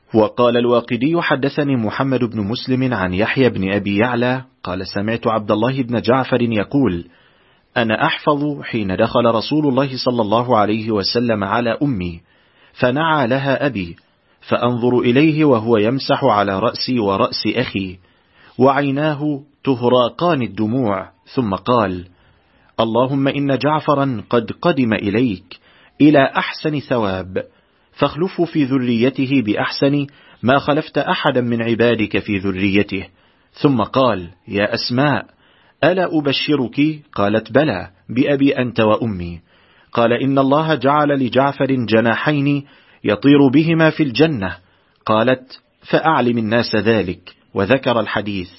وقال الواقدي حدثني محمد بن مسلم عن يحيى بن أبي يعلى قال سمعت عبد الله بن جعفر يقول: أنا أحفظ حين دخل رسول الله صلى الله عليه وسلم على أمي فنعى لها أبي، فأنظر إليه وهو يمسح على رأسي ورأس أخي وعيناه تهراقان الدموع، ثم قال: اللهم إن جعفرا قد قدم إليك إلى أحسن ثواب، فاخلفه في ذريته بأحسن ما خلفت أحدا من عبادك في ذريته. ثم قال: يا أسماء، ألا أبشرك؟ قالت: بلى، بأبي أنت وأمي. قال: إن الله جعل لجعفر جناحين يطير بهما في الجنة. قالت: فأعلم الناس ذلك، وذكر الحديث.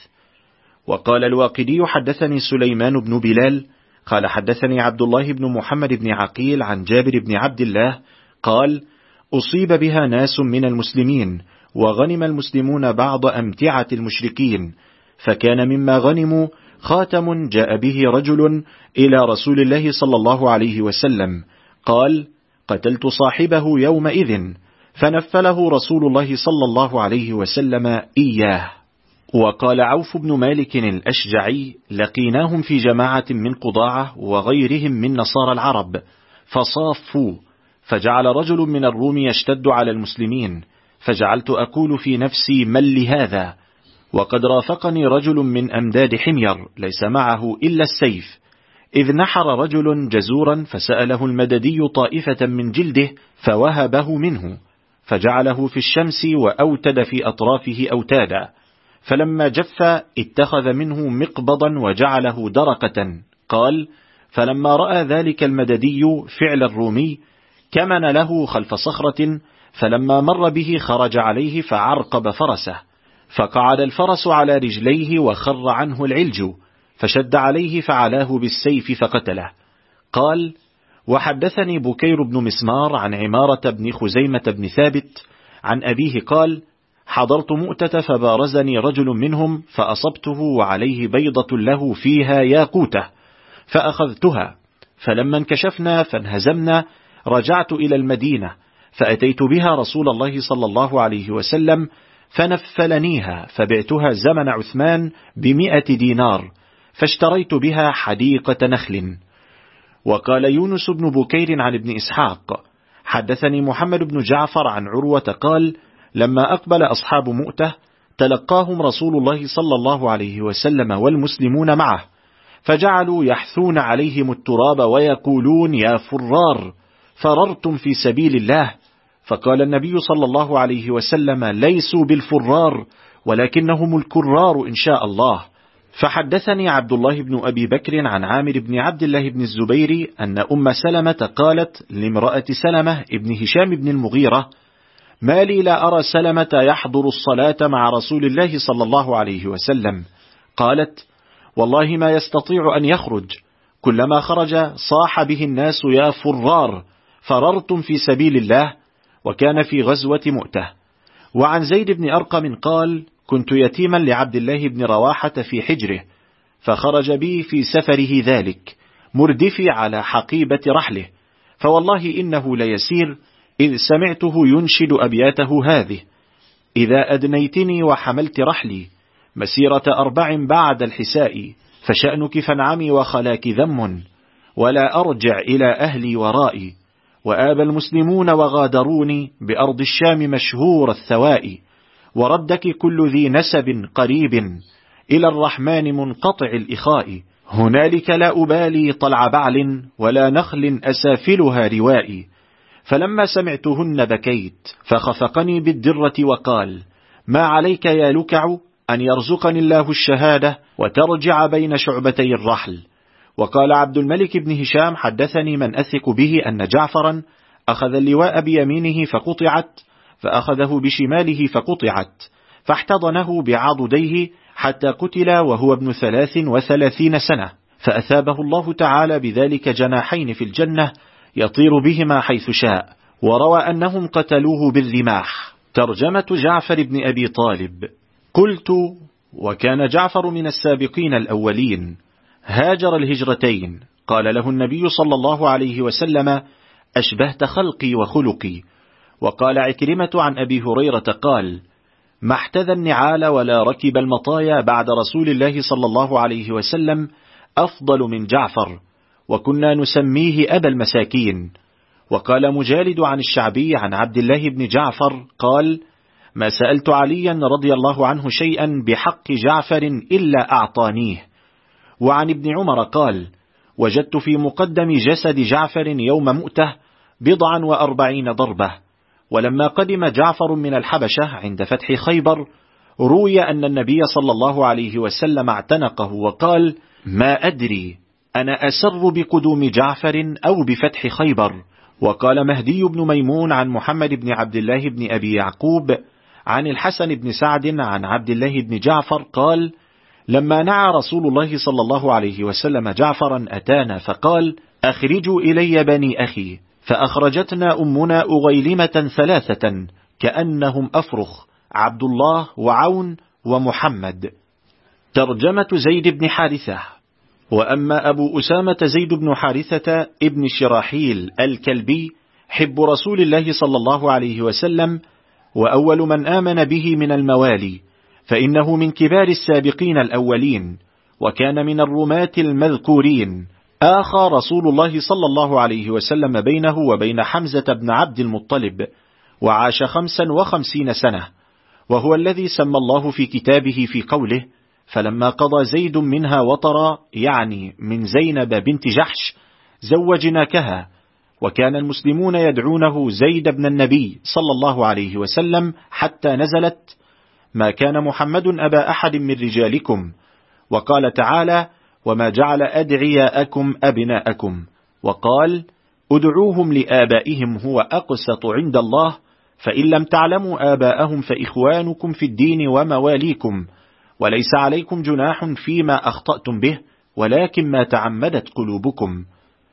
وقال الواقدي حدثني سليمان بن بلال قال حدثني عبد الله بن محمد بن عقيل عن جابر بن عبد الله قال: أصيب بها ناس من المسلمين، وغنم المسلمون بعض أمتعة المشركين، فكان مما غنموا خاتم جاء به رجل إلى رسول الله صلى الله عليه وسلم، قال: قتلت صاحبه يومئذ، فنفله رسول الله صلى الله عليه وسلم إياه. وقال عوف بن مالك الأشجعي: لقيناهم في جماعة من قضاعة وغيرهم من نصارى العرب فصافوا، فجعل رجل من الروم يشتد على المسلمين، فجعلت أقول في نفسي: من لهذا؟ وقد رافقني رجل من أمداد حمير ليس معه إلا السيف، إذ نحر رجل جزورا فسأله المددي طائفة من جلده فوهبه منه، فجعله في الشمس وأوتد في أطرافه أوتادا، فلما جف اتخذ منه مقبضا وجعله درقة. قال: فلما رأى ذلك المددي فعل الرومي كمن له خلف صخرة، فلما مر به خرج عليه فعرقب فرسه، فقعد الفرس على رجليه وخر عنه العلج، فشد عليه فعلاه بالسيف فقتله. قال: وحدثني بكير بن مسمار عن عمارة بن خزيمة بن ثابت عن أبيه قال: حضرت مؤتة فبارزني رجل منهم فأصبته وعليه بيضة له فيها ياقوتة، فأخذتها، فلما انكشفنا فانهزمنا رجعت إلى المدينة، فأتيت بها رسول الله صلى الله عليه وسلم فنفلنيها، فبعتها زمن عثمان ب100 دينار، فاشتريت بها حديقة نخل. وقال يونس بن بكير عن ابن إسحاق حدثني محمد بن جعفر عن عروة قال: لما أقبل أصحاب مؤتة تلقاهم رسول الله صلى الله عليه وسلم والمسلمون معه، فجعلوا يحثون عليهم التراب ويقولون: يا فرار، فررتم في سبيل الله. فقال النبي صلى الله عليه وسلم: ليسوا بالفرار، ولكنهم الكرار إن شاء الله. فحدثني عبد الله بن أبي بكر عن عامر بن عبد الله بن الزبير أن أم سلمة قالت لامرأة سلمة ابن هشام بن المغيرة: ما لي لا أرى سلمة يحضر الصلاة مع رسول الله صلى الله عليه وسلم. قالت: والله ما يستطيع أن يخرج، كلما خرج صاح به الناس: يا فرار، فررتم في سبيل الله. وكان في غزوة مؤتة. وعن زيد بن أرقم قال: كنت يتيما لعبد الله بن رواحة في حجره، فخرج بي في سفره ذلك مردفي على حقيبة رحله، فوالله إنه ليسير، إذ سمعته ينشد أبياته هذه: إذا أدنيتني وحملت رحلي مسيرة 4 بعد الحساء، فشأنك فانعمي وخلاك ذم، ولا أرجع إلى أهلي ورائي، وآب المسلمون وغادروني بأرض الشام مشهور الثواء، وردك كل ذي نسب قريب إلى الرحمن منقطع الإخاء، هنالك لا أبالي طلع بعل ولا نخل أسافلها روائي. فلما سمعتهن بكيت، فخفقني بالدرة وقال: ما عليك يا لكع أن يرزقني الله الشهادة وترجع بين شعبتي الرحل. وقال عبد الملك بن هشام حدثني من أثق به أن جعفرا أخذ اللواء بيمينه فقطعت، فأخذه بشماله فقطعت، فاحتضنه بعضديه حتى قتل وهو ابن 33 سنة، فأثابه الله تعالى بذلك جناحين في الجنة يطير بهما حيث شاء. وروى أنهم قتلوه بالرماح. ترجمة جعفر بن أبي طالب. قلت: وكان جعفر من السابقين الأولين، هاجر الهجرتين. قال له النبي صلى الله عليه وسلم: أشبهت خلقي وخلقي. وقال عكرمة عن أبي هريرة قال: ما احتذى النعال ولا ركب المطايا بعد رسول الله صلى الله عليه وسلم أفضل من جعفر، وكنا نسميه أبا المساكين. وقال مجالد عن الشعبي عن عبد الله بن جعفر قال: ما سألت عليا رضي الله عنه شيئا بحق جعفر إلا أعطانيه. وعن ابن عمر قال: وجدت في مقدم جسد جعفر يوم مؤتة 40 ضربة. ولما قدم جعفر من الحبشة عند فتح خيبر، روي أن النبي صلى الله عليه وسلم اعتنقه وقال: ما أدري أنا أسر بقدوم جعفر أو بفتح خيبر. وقال مهدي بن ميمون عن محمد بن عبد الله بن أبي يعقوب عن الحسن بن سعد عن عبد الله بن جعفر قال: لما نعى رسول الله صلى الله عليه وسلم جعفرا أتانا فقال: أخرجوا إلي بني أخي، فأخرجتنا أمنا أغيلمة 3 كأنهم أفرخ، عبد الله وعون ومحمد. ترجمة زيد بن حارثة. وأما أبو أسامة زيد بن حارثة ابن شراحيل الكلبي حب رسول الله صلى الله عليه وسلم، وأول من آمن به من الموالي، فإنه من كبار السابقين الأولين، وكان من الرماة المذكورين. آخى رسول الله صلى الله عليه وسلم بينه وبين حمزة بن عبد المطلب، وعاش 55 سنة، وهو الذي سمى الله في كتابه في قوله: فلما قضى زيد منها وطرا، يعني من زينب بنت جحش، زوجناكها. وكان المسلمون يدعونه زيد بن النبي صلى الله عليه وسلم حتى نزلت: ما كان محمد أبا أحد من رجالكم. وقال تعالى: وما جعل أدعياءكم أبناءكم. وقال: ادعوهم لآبائهم هو أقسط عند الله، فإن لم تعلموا آباءهم فإخوانكم في الدين ومواليكم، وليس عليكم جناح فيما أخطأتم به، ولكن ما تعمدت قلوبكم.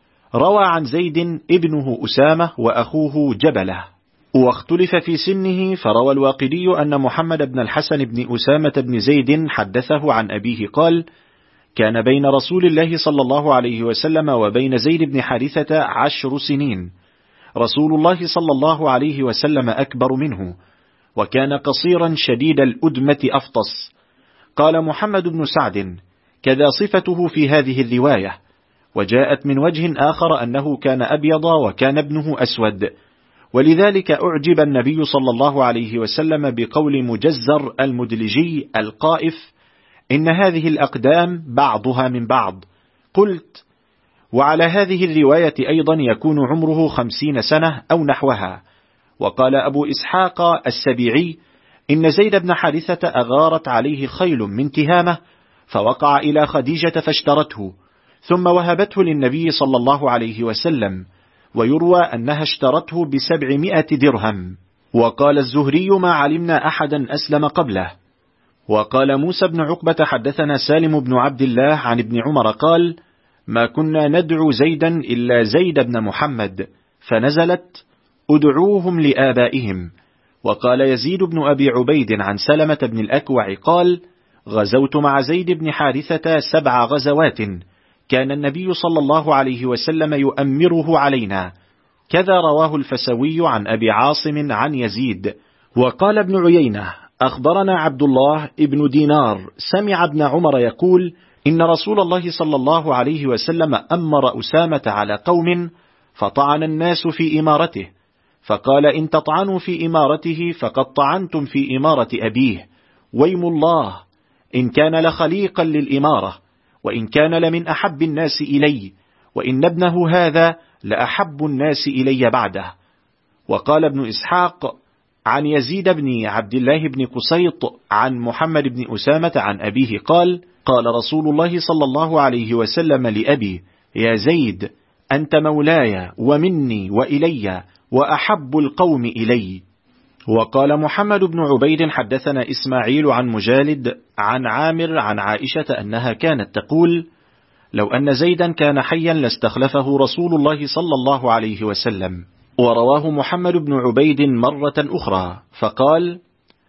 روى عن زيد ابنه أسامة وأخوه جبلة. واختلف في سنه، فروى الواقدي أن محمد بن الحسن بن أسامة بن زيد حدثه عن أبيه قال: كان بين رسول الله صلى الله عليه وسلم وبين زيد بن حارثة 10 سنين، رسول الله صلى الله عليه وسلم أكبر منه، وكان قصيرا شديد الأدمة أفطس. قال محمد بن سعد: كذا صفته في هذه الرواية. وجاءت من وجه آخر أنه كان أبيض وكان ابنه أسود، ولذلك أعجب النبي صلى الله عليه وسلم بقول مجزر المدلجي القائف: إن هذه الأقدام بعضها من بعض. قلت: وعلى هذه الرواية أيضا يكون عمره 50 سنة أو نحوها. وقال أبو إسحاق السبيعي: إن زيد بن حارثة أغارت عليه خيل من تهامة، فوقع إلى خديجة فاشترته، ثم وهبته للنبي صلى الله عليه وسلم، ويروى أنها اشترته ب700 درهم. وقال الزهري: ما علمنا أحدا أسلم قبله. وقال موسى بن عقبة حدثنا سالم بن عبد الله عن ابن عمر قال: ما كنا ندعو زيدا إلا زيد بن محمد، فنزلت: ادعوهم لآبائهم. وقال يزيد بن أبي عبيد عن سلمة بن الأكوع قال: غزوت مع زيد بن حارثة 7 غزوات، كان النبي صلى الله عليه وسلم يؤمره علينا. كذا رواه الفسوي عن أبي عاصم عن يزيد. وقال ابن عيينة: أخبرنا عبد الله ابن دينار سمع ابن عمر يقول: إن رسول الله صلى الله عليه وسلم أمر أسامة على قوم، فطعن الناس في إمارته، فقال: إن تطعنوا في إمارته فقد طعنتم في إمارة أبيه، ويم الله إن كان لخليقا للإمارة، وإن كان لمن أحب الناس إلي، وإن ابنه هذا لأحب الناس إلي بعده. وقال ابن إسحاق عن يزيد بن عبد الله بن قسيط عن محمد بن أسامة عن أبيه قال: قال رسول الله صلى الله عليه وسلم لأبي: يا زيد، أنت مولاي ومني وإلي وأحب القوم إلي. وقال محمد بن عبيد حدثنا إسماعيل عن مجالد عن عامر عن عائشة أنها كانت تقول: لو أن زيدا كان حيا لاستخلفه رسول الله صلى الله عليه وسلم. ورواه محمد بن عبيد مرة أخرى فقال: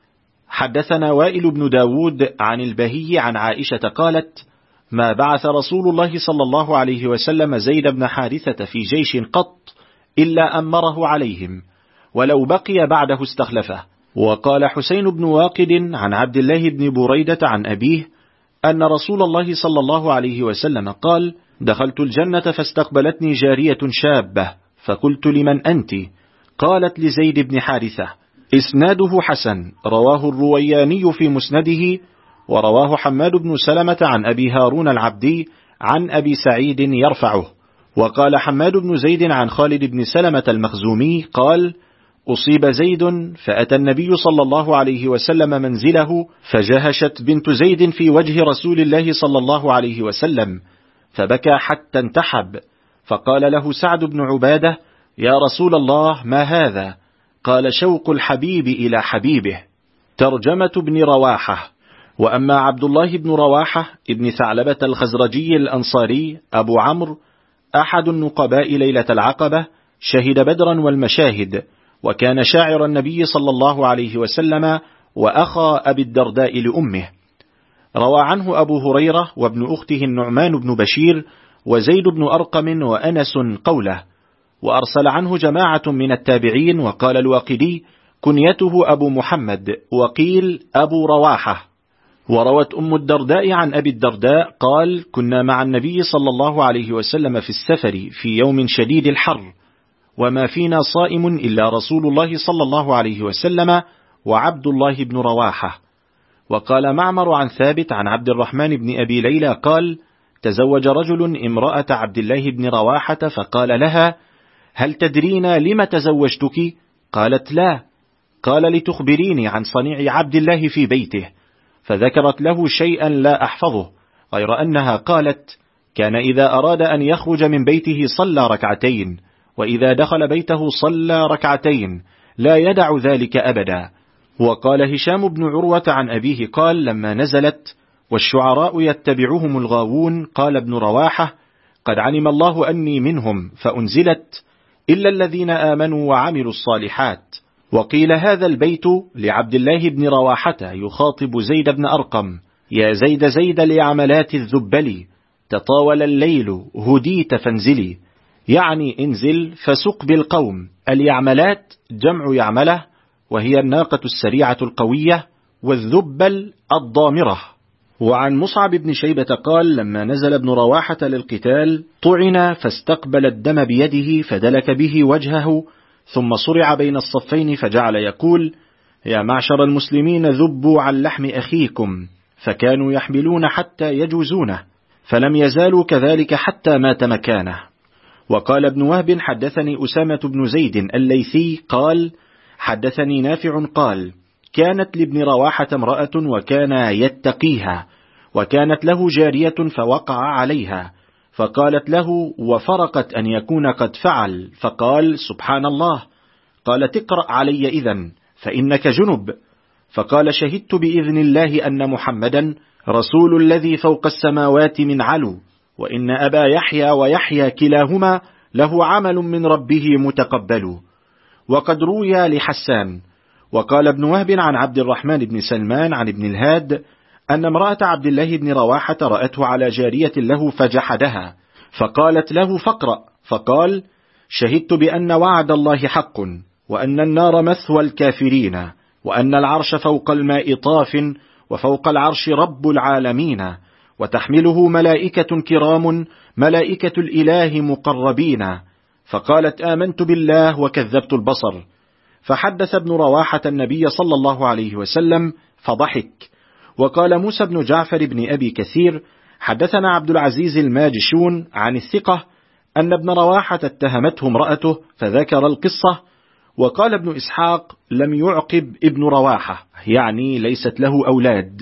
حدثنا وائل بن داود عن البهي عن عائشة قالت: ما بعث رسول الله صلى الله عليه وسلم زيد بن حارثة في جيش قط إلا أمره عليهم، ولو بقي بعده استخلفه. وقال حسين بن واقد عن عبد الله بن بريدة عن أبيه أن رسول الله صلى الله عليه وسلم قال: دخلت الجنة فاستقبلتني جارية شابة، فقلت: لمن أنت؟ قالت: لزيد بن حارثة. إسناده حسن، رواه الروياني في مسنده، ورواه حماد بن سلمة عن أبي هارون العبدي عن أبي سعيد يرفعه. وقال حماد بن زيد عن خالد بن سلمة المخزومي قال: أصيب زيد فأتى النبي صلى الله عليه وسلم منزله، فجهشت بنت زيد في وجه رسول الله صلى الله عليه وسلم، فبكى حتى انتحب، فقال له سعد بن عبادة: يا رسول الله، ما هذا؟ قال: شوق الحبيب إلى حبيبه. ترجمة ابن رواحة. وأما عبد الله بن رواحة ابن ثعلبة الخزرجي الأنصاري أبو عمرو، أحد النقباء ليلة العقبة، شهد بدرا والمشاهد، وكان شاعر النبي صلى الله عليه وسلم وأخا أبي الدرداء لأمه. روى عنه أبو هريرة وابن أخته النعمان بن بشير وزيد بن أرقم وأنس قوله. وأرسل عنه جماعة من التابعين، وقال الواقدي: كنيته أبو محمد، وقيل أبو رواحة. وروت أم الدرداء عن أبي الدرداء قال: كنا مع النبي صلى الله عليه وسلم في السفر في يوم شديد الحر، وما فينا صائم إلا رسول الله صلى الله عليه وسلم وعبد الله بن رواحة. وقال معمر عن ثابت عن عبد الرحمن بن أبي ليلى قال: تزوج رجل امرأة عبد الله بن رواحة، فقال لها: هل تدرين لم تزوجتك؟ قالت: لا. قال: لتخبريني عن صنيع عبد الله في بيته. فذكرت له شيئا لا أحفظه، غير أنها قالت: كان إذا أراد أن يخرج من بيته صلى ركعتين، وإذا دخل بيته صلى ركعتين، لا يدع ذلك أبدا. وقال هشام بن عروة عن أبيه قال: لما نزلت: والشعراء يتبعهم الغاوون، قال ابن رواحة: قد علم الله أني منهم، فأنزلت: إلا الذين آمنوا وعملوا الصالحات. وقيل هذا البيت لعبد الله بن رواحة يخاطب زيد بن أرقم: يا زيد زيد لعملات الذبل، تطاول الليل هديت فانزلي، يعني انزل فسق بالقوم. اليعملات جمع يعمله، وهي الناقة السريعة القوية، والذبل الضامرة. وعن مصعب بن شيبة قال: لما نزل ابن رواحة للقتال طعن، فاستقبل الدم بيده فدلك به وجهه، ثم صرع بين الصفين، فجعل يقول: يا معشر المسلمين، ذبوا عن لحم أخيكم. فكانوا يحملون حتى يجوزونه، فلم يزالوا كذلك حتى مات مكانه. وقال ابن وهب: حدثني أسامة بن زيد الليثي قال: حدثني نافع قال: كانت لابن رواحة امرأة وكان يتقيها، وكانت له جارية فوقع عليها، فقالت له: وفرقت أن يكون قد فعل، فقال: سبحان الله. قال: تقرأ علي إذن، فإنك جنب. فقال: شهدت بإذن الله أن محمدا رسول الذي فوق السماوات من علو، وإن أبا يحيى ويحيى كلاهما له عمل من ربه متقبل. وقد روي لحسان. وقال ابن وهب عن عبد الرحمن بن سلمان عن ابن الهاد أن امرأة عبد الله بن رواحة رأته على جارية له فجحدها، فقالت له: فاقرأ. فقال: شهدت بأن وعد الله حق، وأن النار مثوى الكافرين، وأن العرش فوق الماء طاف، وفوق العرش رب العالمين، وتحمله ملائكة كرام، ملائكة الإله مقربين. فقالت: آمنت بالله وكذبت البصر. فحدث ابن رواحة النبي صلى الله عليه وسلم فضحك. وقال موسى بن جعفر بن أبي كثير: حدثنا عبد العزيز الماجشون عن الثقة أن ابن رواحة اتهمته امرأته، فذكر القصة. وقال ابن إسحاق: لم يعقب ابن رواحة، يعني ليست له أولاد.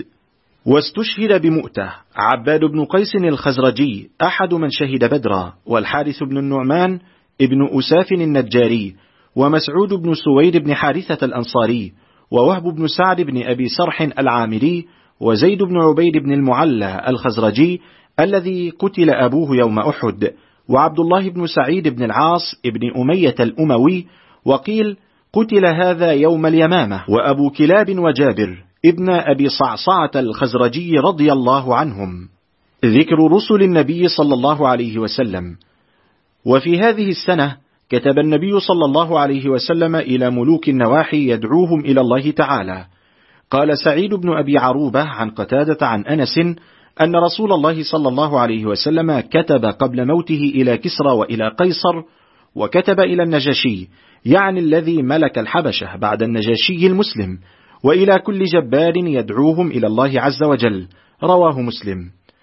واستشهد بمؤتة عباد بن قيس الخزرجي أحد من شهد بدرا، والحارث بن النعمان ابن أساف النجاري، ومسعود بن سويد بن حارثة الأنصاري، ووهب بن سعد بن أبي سرح العامري، وزيد بن عبيد بن المعلى الخزرجي الذي قتل أبوه يوم أحد، وعبد الله بن سعيد بن العاص ابن أمية الأموي، وقيل قتل هذا يوم اليمامة، وأبو كلاب وجابر ابن أبي صعصعة الخزرجي رضي الله عنهم. ذكر رسل النبي صلى الله عليه وسلم. وفي هذه السنة كتب النبي صلى الله عليه وسلم إلى ملوك النواحي يدعوهم إلى الله تعالى. قال سعيد بن أبي عروبة عن قتادة عن أنس أن رسول الله صلى الله عليه وسلم كتب قبل موته إلى كسرى وإلى قيصر، وكتب إلى النجاشي، يعني الذي ملك الحبشة بعد النجاشي المسلم، وإلى كل جبار يدعوهم إلى الله عز وجل. رواه مسلم.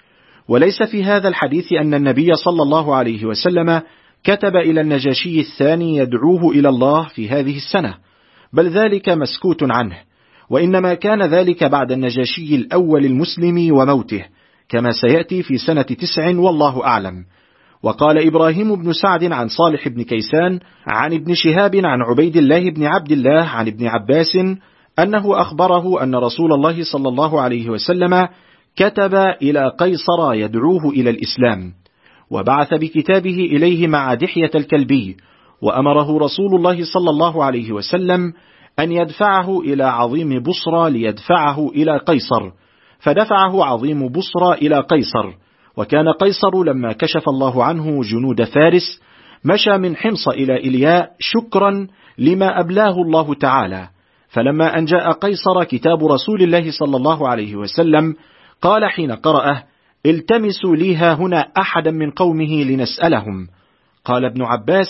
وليس في هذا الحديث أن النبي صلى الله عليه وسلم كتب إلى النجاشي الثاني يدعوه إلى الله في هذه السنة، بل ذلك مسكوت عنه، وإنما كان ذلك بعد النجاشي الأول المسلم وموته، كما سيأتي في سنة 9 والله أعلم. وقال إبراهيم بن سعد عن صالح بن كيسان عن ابن شهاب عن عبيد الله بن عبد الله عن ابن عباس أنه أخبره أن رسول الله صلى الله عليه وسلم كتب إلى قيصر يدعوه إلى الإسلام، وبعث بكتابه إليه مع دحية الكلبي، وأمره رسول الله صلى الله عليه وسلم أن يدفعه إلى عظيم بصرى ليدفعه إلى قيصر، فدفعه عظيم بصرى إلى قيصر. وكان قيصر لما كشف الله عنه جنود فارس مشى من حمص إلى إلياء شكرا لما أبلاه الله تعالى. فلما أن جاء قيصر كتاب رسول الله صلى الله عليه وسلم قال حين قرأه: التمسوا لي هنا أحدا من قومه لنسألهم. قال ابن عباس: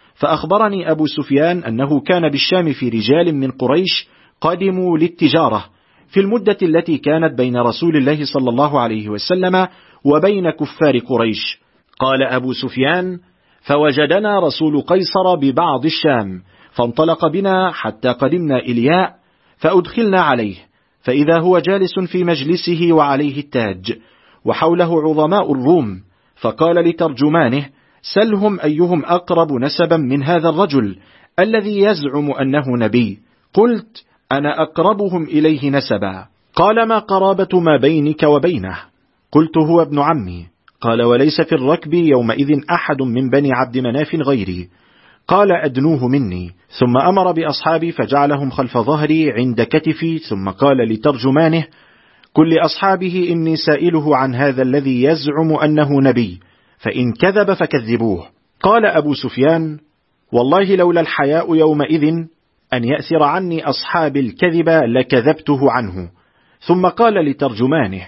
فأخبرني أبو سفيان أنه كان بالشام في رجال من قريش قدموا للتجارة في المدة التي كانت بين رسول الله صلى الله عليه وسلم وبين كفار قريش. قال أبو سفيان: فوجدنا رسول قيصر ببعض الشام، فانطلق بنا حتى قدمنا إلياء، فأدخلنا عليه، فإذا هو جالس في مجلسه وعليه التاج، وحوله عظماء الروم، فقال لترجمانه: سلهم أيهم أقرب نسبا من هذا الرجل الذي يزعم أنه نبي. قلت: أنا أقربهم إليه نسبا. قال: ما قرابة ما بينك وبينه؟ قلت: هو ابن عمي. قال: وليس في الركب يومئذ أحد من بني عبد مناف غيري. قال: أدنوه مني. ثم أمر بأصحابي فجعلهم خلف ظهري عند كتفي، ثم قال لترجمانه: كل أصحابه إني سائله عن هذا الذي يزعم أنه نبي، فإن كذب فكذبوه. قال أبو سفيان: والله لولا الحياء يومئذ أن يأثر عني أصحاب الكذب لكذبته عنه. ثم قال لترجمانه: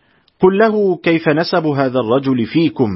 قل له كيف نسب هذا الرجل فيكم؟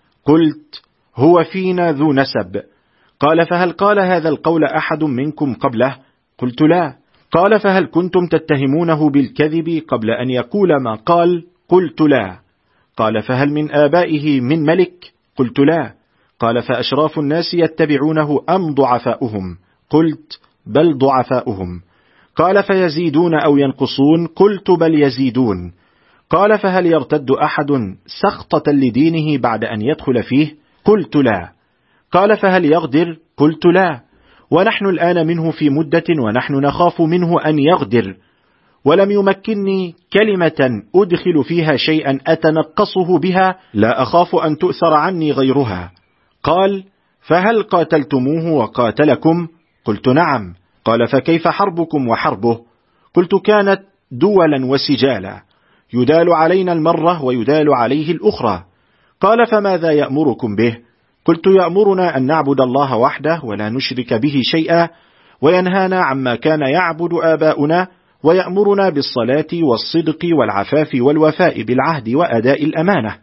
قلت: هو فينا ذو نسب. قال: فهل قال هذا القول أحد منكم قبله؟ قلت: لا. قال: فهل كنتم تتهمونه بالكذب قبل أن يقول ما قال؟ قلت: لا. قال: فهل من آبائه من ملك؟ قلت: لا. قال: فأشراف الناس يتبعونه أم ضعفاؤهم؟ قلت: بل ضعفاؤهم. قال: فيزيدون أو ينقصون؟ قلت: بل يزيدون. قال: فهل يرتد أحد سخطة لدينه بعد أن يدخل فيه؟ قلت: لا. قال: فهل يغدر؟ قلت: لا. ونحن الآن منه في مدة ونحن نخاف منه أن يغدر، ولم يمكنني كلمة أدخل فيها شيئا أتنقصه بها لا أخاف أن تؤثر عني غيرها. قال: فهل قاتلتموه وقاتلكم؟ قلت: نعم. قال: فكيف حربكم وحربه؟ قلت: كانت دولا وسجالا، يدال علينا المرة ويدال عليه الأخرى. قال: فماذا يأمركم به؟ قلت: يأمرنا أن نعبد الله وحده ولا نشرك به شيئا، وينهانا عما كان يعبد آباؤنا، ويأمرنا بالصلاة والصدق والعفاف والوفاء بالعهد وأداء الأمانة.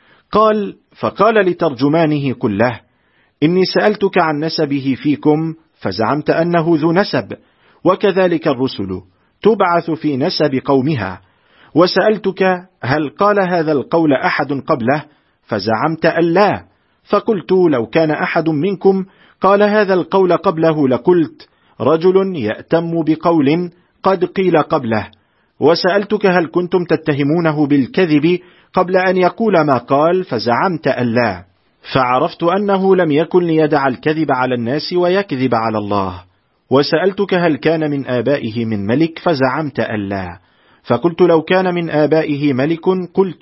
قال: فقال لترجمانه: قل له إني سألتك عن نسبه فيكم فزعمت أنه ذو نسب، وكذلك الرسل تبعث في نسب قومها، وسألتك هل قال هذا القول أحد قبله فزعمت أن لا، فقلت: لو كان أحد منكم قال هذا القول قبله لقلت: رجل يأتم بقول قد قيل قبله. وسألتك هل كنتم تتهمونه بالكذب قبل أن يقول ما قال فزعمت أن لا، فعرفت أنه لم يكن ليدع الكذب على الناس ويكذب على الله. وسألتك هل كان من آبائه من ملك فزعمت أن لا، فقلت: لو كان من آبائه ملك قلت: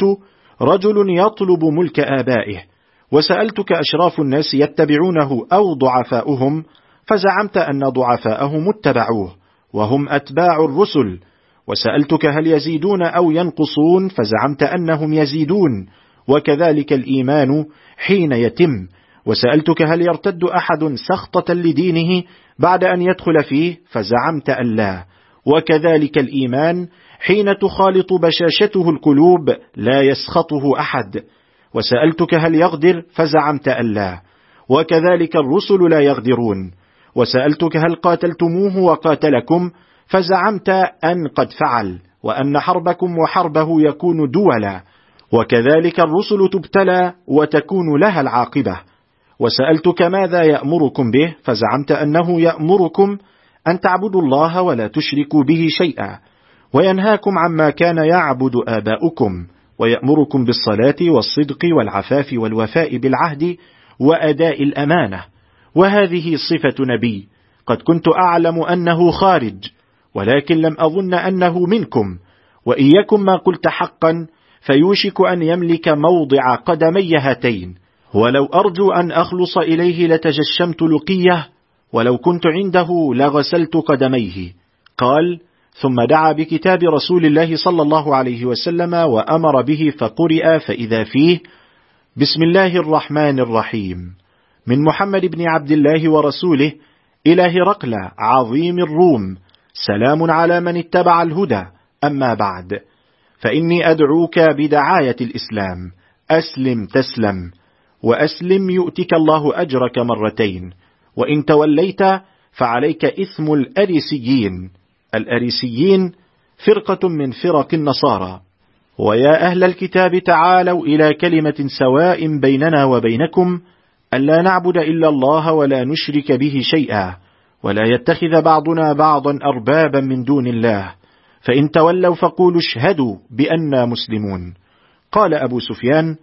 رجل يطلب ملك آبائه. وسألتك أشراف الناس يتبعونه أو ضعفاؤهم، فزعمت أن ضعفاءهم اتبعوه وهم أتباع الرسل. وسألتك هل يزيدون أو ينقصون، فزعمت أنهم يزيدون، وكذلك الإيمان حين يتم. وسألتك هل يرتد أحد سخطة لدينه بعد أن يدخل فيه، فزعمت أن لا، وكذلك الإيمان حين تخالط بشاشته القلوب لا يسخطه أحد. وسألتك هل يغدر، فزعمت أن لا، وكذلك الرسل لا يغدرون. وسألتك هل قاتلتموه وقاتلكم، فزعمت أن قد فعل، وأن حربكم وحربه يكون دولا، وكذلك الرسل تبتلى وتكون لها العاقبة. وسألتك ماذا يأمركم به، فزعمت أنه يأمركم أن تعبدوا الله ولا تشركوا به شيئا، وينهاكم عما كان يعبد آباؤكم، ويأمركم بالصلاة والصدق والعفاف والوفاء بالعهد وأداء الأمانة. وهذه صفة نبي قد كنت أعلم أنه خارج، ولكن لم أظن أنه منكم، وإن يكن ما قلت حقا فيوشك أن يملك موضع قدمي هاتين، ولو أرجو أن أخلص إليه لتجشمت لقيه، ولو كنت عنده لغسلت قدميه. قال: ثم دعا بكتاب رسول الله صلى الله عليه وسلم وأمر به، فقرئ فإذا فيه: بسم الله الرحمن الرحيم، من محمد بن عبد الله ورسوله إلى هرقل عظيم الروم، سلام على من اتبع الهدى، أما بعد، فإني أدعوك بدعاية الإسلام، أسلم تسلم، وأسلم يؤتك الله أجرك مرتين، وإن توليت فعليك إثم الأريسيين. الأريسيين فرقة من فرق النصارى. ويا أهل الكتاب تعالوا إلى كلمة سواء بيننا وبينكم، ألا نعبد إلا الله ولا نشرك به شيئا، ولا يتخذ بعضنا بعضا أربابا من دون الله، فإن تولوا فقولوا اشهدوا بأننا مسلمون. قال أبو سفيان: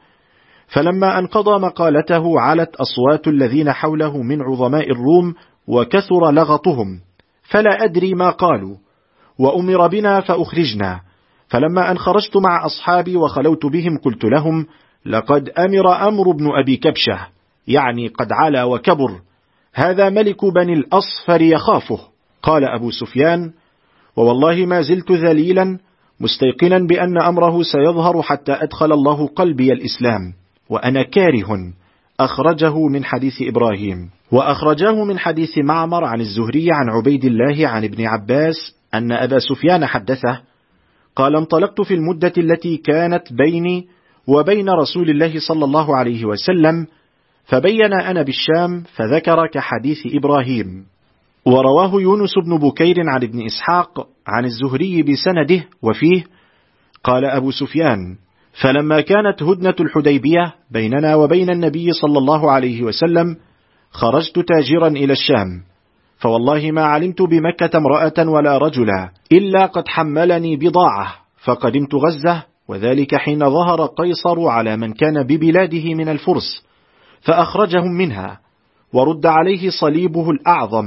فلما أن قضى مقالته علت أصوات الذين حوله من عظماء الروم، وكثر لغطهم، فلا أدري ما قالوا، وأمر بنا فأخرجنا. فلما أن خرجت مع أصحابي وخلوت بهم قلت لهم: لقد أمر أمر بن أبي كبشة، يعني قد علا وكبر، هذا ملك بني الأصفر يخافه. قال أبو سفيان: ووالله ما زلت ذليلا مستيقنا بأن أمره سيظهر حتى أدخل الله قلبي الإسلام، وأنا كاره. أخرجه من حديث إبراهيم. وأخرجاه من حديث معمر عن الزهري عن عبيد الله عن ابن عباس أن أبا سفيان حدثه قال: انطلقت في المدة التي كانت بيني وبين رسول الله صلى الله عليه وسلم، فبين أنا بالشام، فذكر كحديث إبراهيم. ورواه يونس بن بكير عن ابن إسحاق عن الزهري بسنده، وفيه: قال أبو سفيان: فلما كانت هدنة الحديبية بيننا وبين النبي صلى الله عليه وسلم، خرجت تاجرا إلى الشام، فوالله ما علمت بمكة امرأة ولا رجلا إلا قد حملني بضاعة، فقدمت غزة، وذلك حين ظهر قيصر على من كان ببلاده من الفرس، فأخرجهم منها، ورد عليه صليبه الأعظم،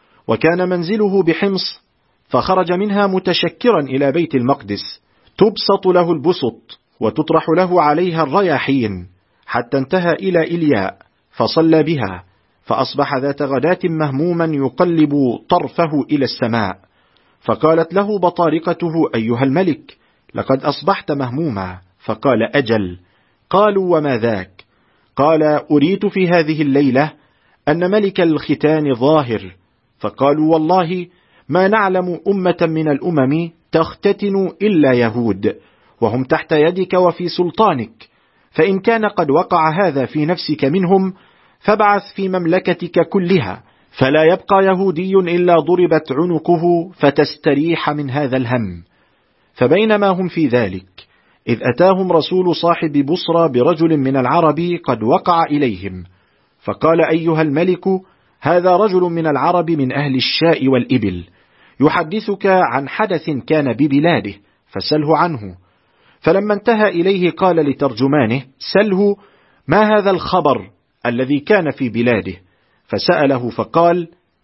وكان منزله بحمص، فخرج منها متشكرا إلى بيت المقدس، تبسط له البسط وتطرح له عليها الرياحين، حتى انتهى إلى إلياء، فصلى بها، فأصبح ذات غداة مهموما يقلب طرفه إلى السماء، فقالت له بطارقته: أيها الملك، لقد أصبحت مهموما. فقال: أجل. قالوا: وما ذاك؟ قال: أريت في هذه الليلة أن ملك الختان ظاهر. فقالوا: والله ما نعلم أمة من الأمم تختتن إلا يهود، وهم تحت يدك وفي سلطانك، فإن كان قد وقع هذا في نفسك منهم، فابعث في مملكتك كلها، فلا يبقى يهودي إلا ضربت عنقه، فتستريح من هذا الهم. فبينما هم في ذلك إذ أتاهم رسول صاحب بصرى برجل من العرب قد وقع إليهم، فقال: أيها الملك، هذا رجل من العرب من أهل الشاء والإبل، يحدثك عن حدث كان ببلاده، فسله عنه. فلما انتهى إليه قال لترجمانه: سله ما هذا الخبر الذي كان في بلاده؟ فسأله فقال: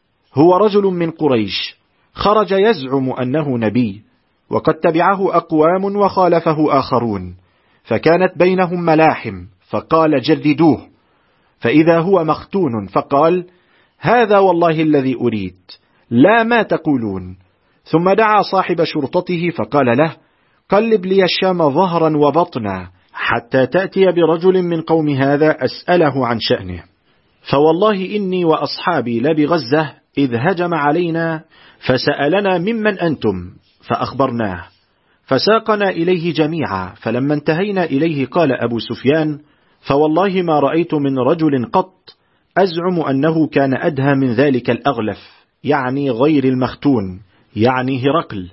هو رجل من قريش خرج يزعم أنه نبي، وقد تبعه أقوام وخالفه آخرون، فكانت بينهم ملاحم، فقال: جردوه. فإذا هو مختون، فقال: هذا والله الذي أريد، لا ما تقولون. ثم دعا صاحب شرطته فقال له: قلب لي الشام ظهرا وبطنا، حتى تأتي برجل من قوم هذا أسأله عن شأنه. فوالله إني وأصحابي لبغزة إذ هجم علينا فسألنا ممن أنتم فأخبرناه، فساقنا إليه جميعا. فلما انتهينا إليه قال أبو سفيان: فوالله ما رأيت من رجل قط أزعم أنه كان أدهى من ذلك الأغلف، يعني غير المختون، يعني هرقل.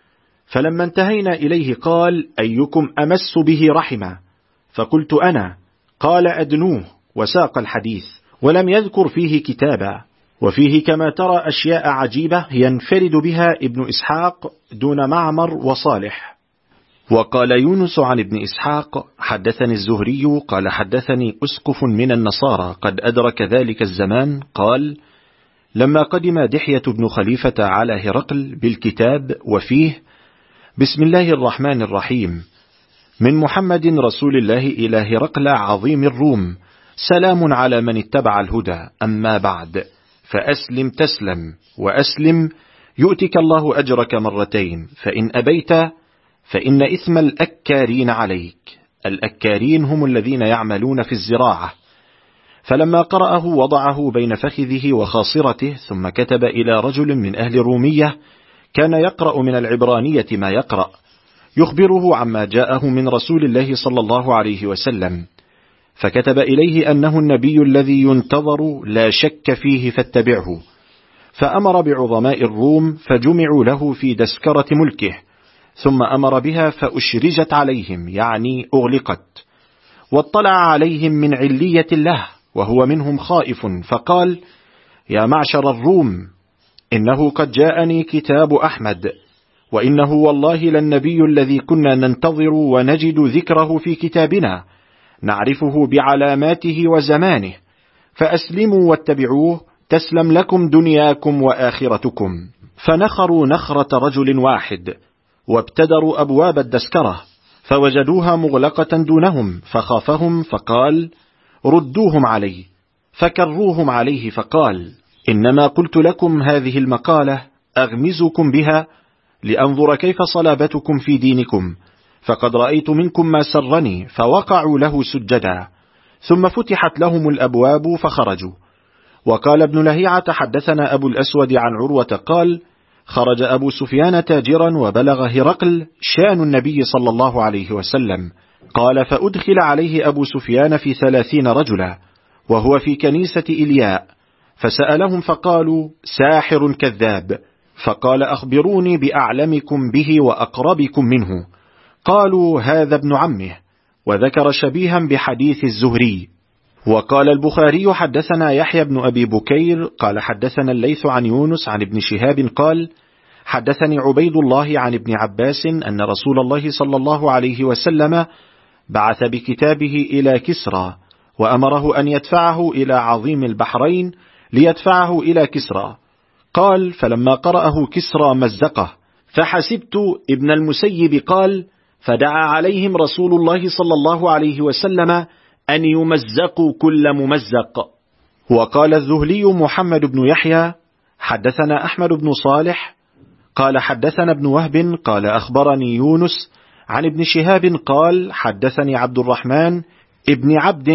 فلما انتهينا إليه قال: أيكم أمس به رحمة؟ فقلت أنا. قال: أدنوه، وساق الحديث ولم يذكر فيه كتابا. وفيه كما ترى أشياء عجيبة ينفرد بها ابن إسحاق دون معمر وصالح. وقال يونس عن ابن إسحاق: حدثني الزهري قال حدثني أسقف من النصارى قد أدرك ذلك الزمان، قال: لما قدم دحية بن خليفة على هرقل بالكتاب وفيه: بسم الله الرحمن الرحيم، من محمد رسول الله إلى هرقل عظيم الروم، سلام على من اتبع الهدى، أما بعد، فأسلم تسلم، وأسلم يؤتك الله أجرك مرتين، فإن أبيت فإن إثم الأكارين عليك. الأكارين هم الذين يعملون في الزراعة. فلما قرأه وضعه بين فخذه وخاصرته، ثم كتب إلى رجل من أهل رومية كان يقرأ من العبرانية ما يقرأ، يخبره عما جاءه من رسول الله صلى الله عليه وسلم، فكتب إليه أنه النبي الذي ينتظر لا شك فيه فاتبعه. فأمر بعظماء الروم فجمعوا له في دسكرة ملكه، ثم أمر بها فأشرجت عليهم، يعني أغلقت. واطلع عليهم من علية له وهو منهم خائف، فقال: يا معشر الروم، إنه قد جاءني كتاب أحمد، وإنه والله للنبي الذي كنا ننتظر ونجد ذكره في كتابنا، نعرفه بعلاماته وزمانه، فأسلموا واتبعوه تسلم لكم دنياكم وآخرتكم. فنخروا نخرة رجل واحد، وابتدروا أبواب الدسكرة، فوجدوها مغلقة دونهم، فخافهم فقال: ردوهم عليه. فكروهم عليه فقال: إنما قلت لكم هذه المقالة أغمزكم بها لأنظر كيف صلابتكم في دينكم، فقد رأيت منكم ما سرني. فوقعوا له سجدا، ثم فتحت لهم الأبواب فخرجوا. وقال ابن لهيعة: حدثنا أبو الأسود عن عروة قال: خرج أبو سفيان تاجرا وبلغ هرقل شان النبي صلى الله عليه وسلم. قال: فأدخل عليه أبو سفيان في 30 رجلا، وهو في كنيسة إلياء، فسألهم فقالوا: ساحر كذاب. فقال: أخبروني بأعلمكم به وأقربكم منه. قالوا: هذا ابن عمه، وذكر شبيها بحديث الزهري. وقال البخاري: حدثنا يحيى بن أبي بكير قال حدثنا الليث عن يونس عن ابن شهاب قال: حدثني عبيد الله عن ابن عباس أن رسول الله صلى الله عليه وسلم بعث بكتابه إلى كسرى، وأمره أن يدفعه إلى عظيم البحرين ليدفعه إلى كسرى. قال: فلما قرأه كسرى مزقه، فحسبت ابن المسيب قال: فدعا عليهم رسول الله صلى الله عليه وسلم أن يمزقوا كل ممزق. وقال الذهلي محمد بن يحيى: حدثنا أحمد بن صالح قال حدثنا ابن وهب قال أخبرني يونس عن ابن شهاب قال: حدثني عبد الرحمن ابن عبد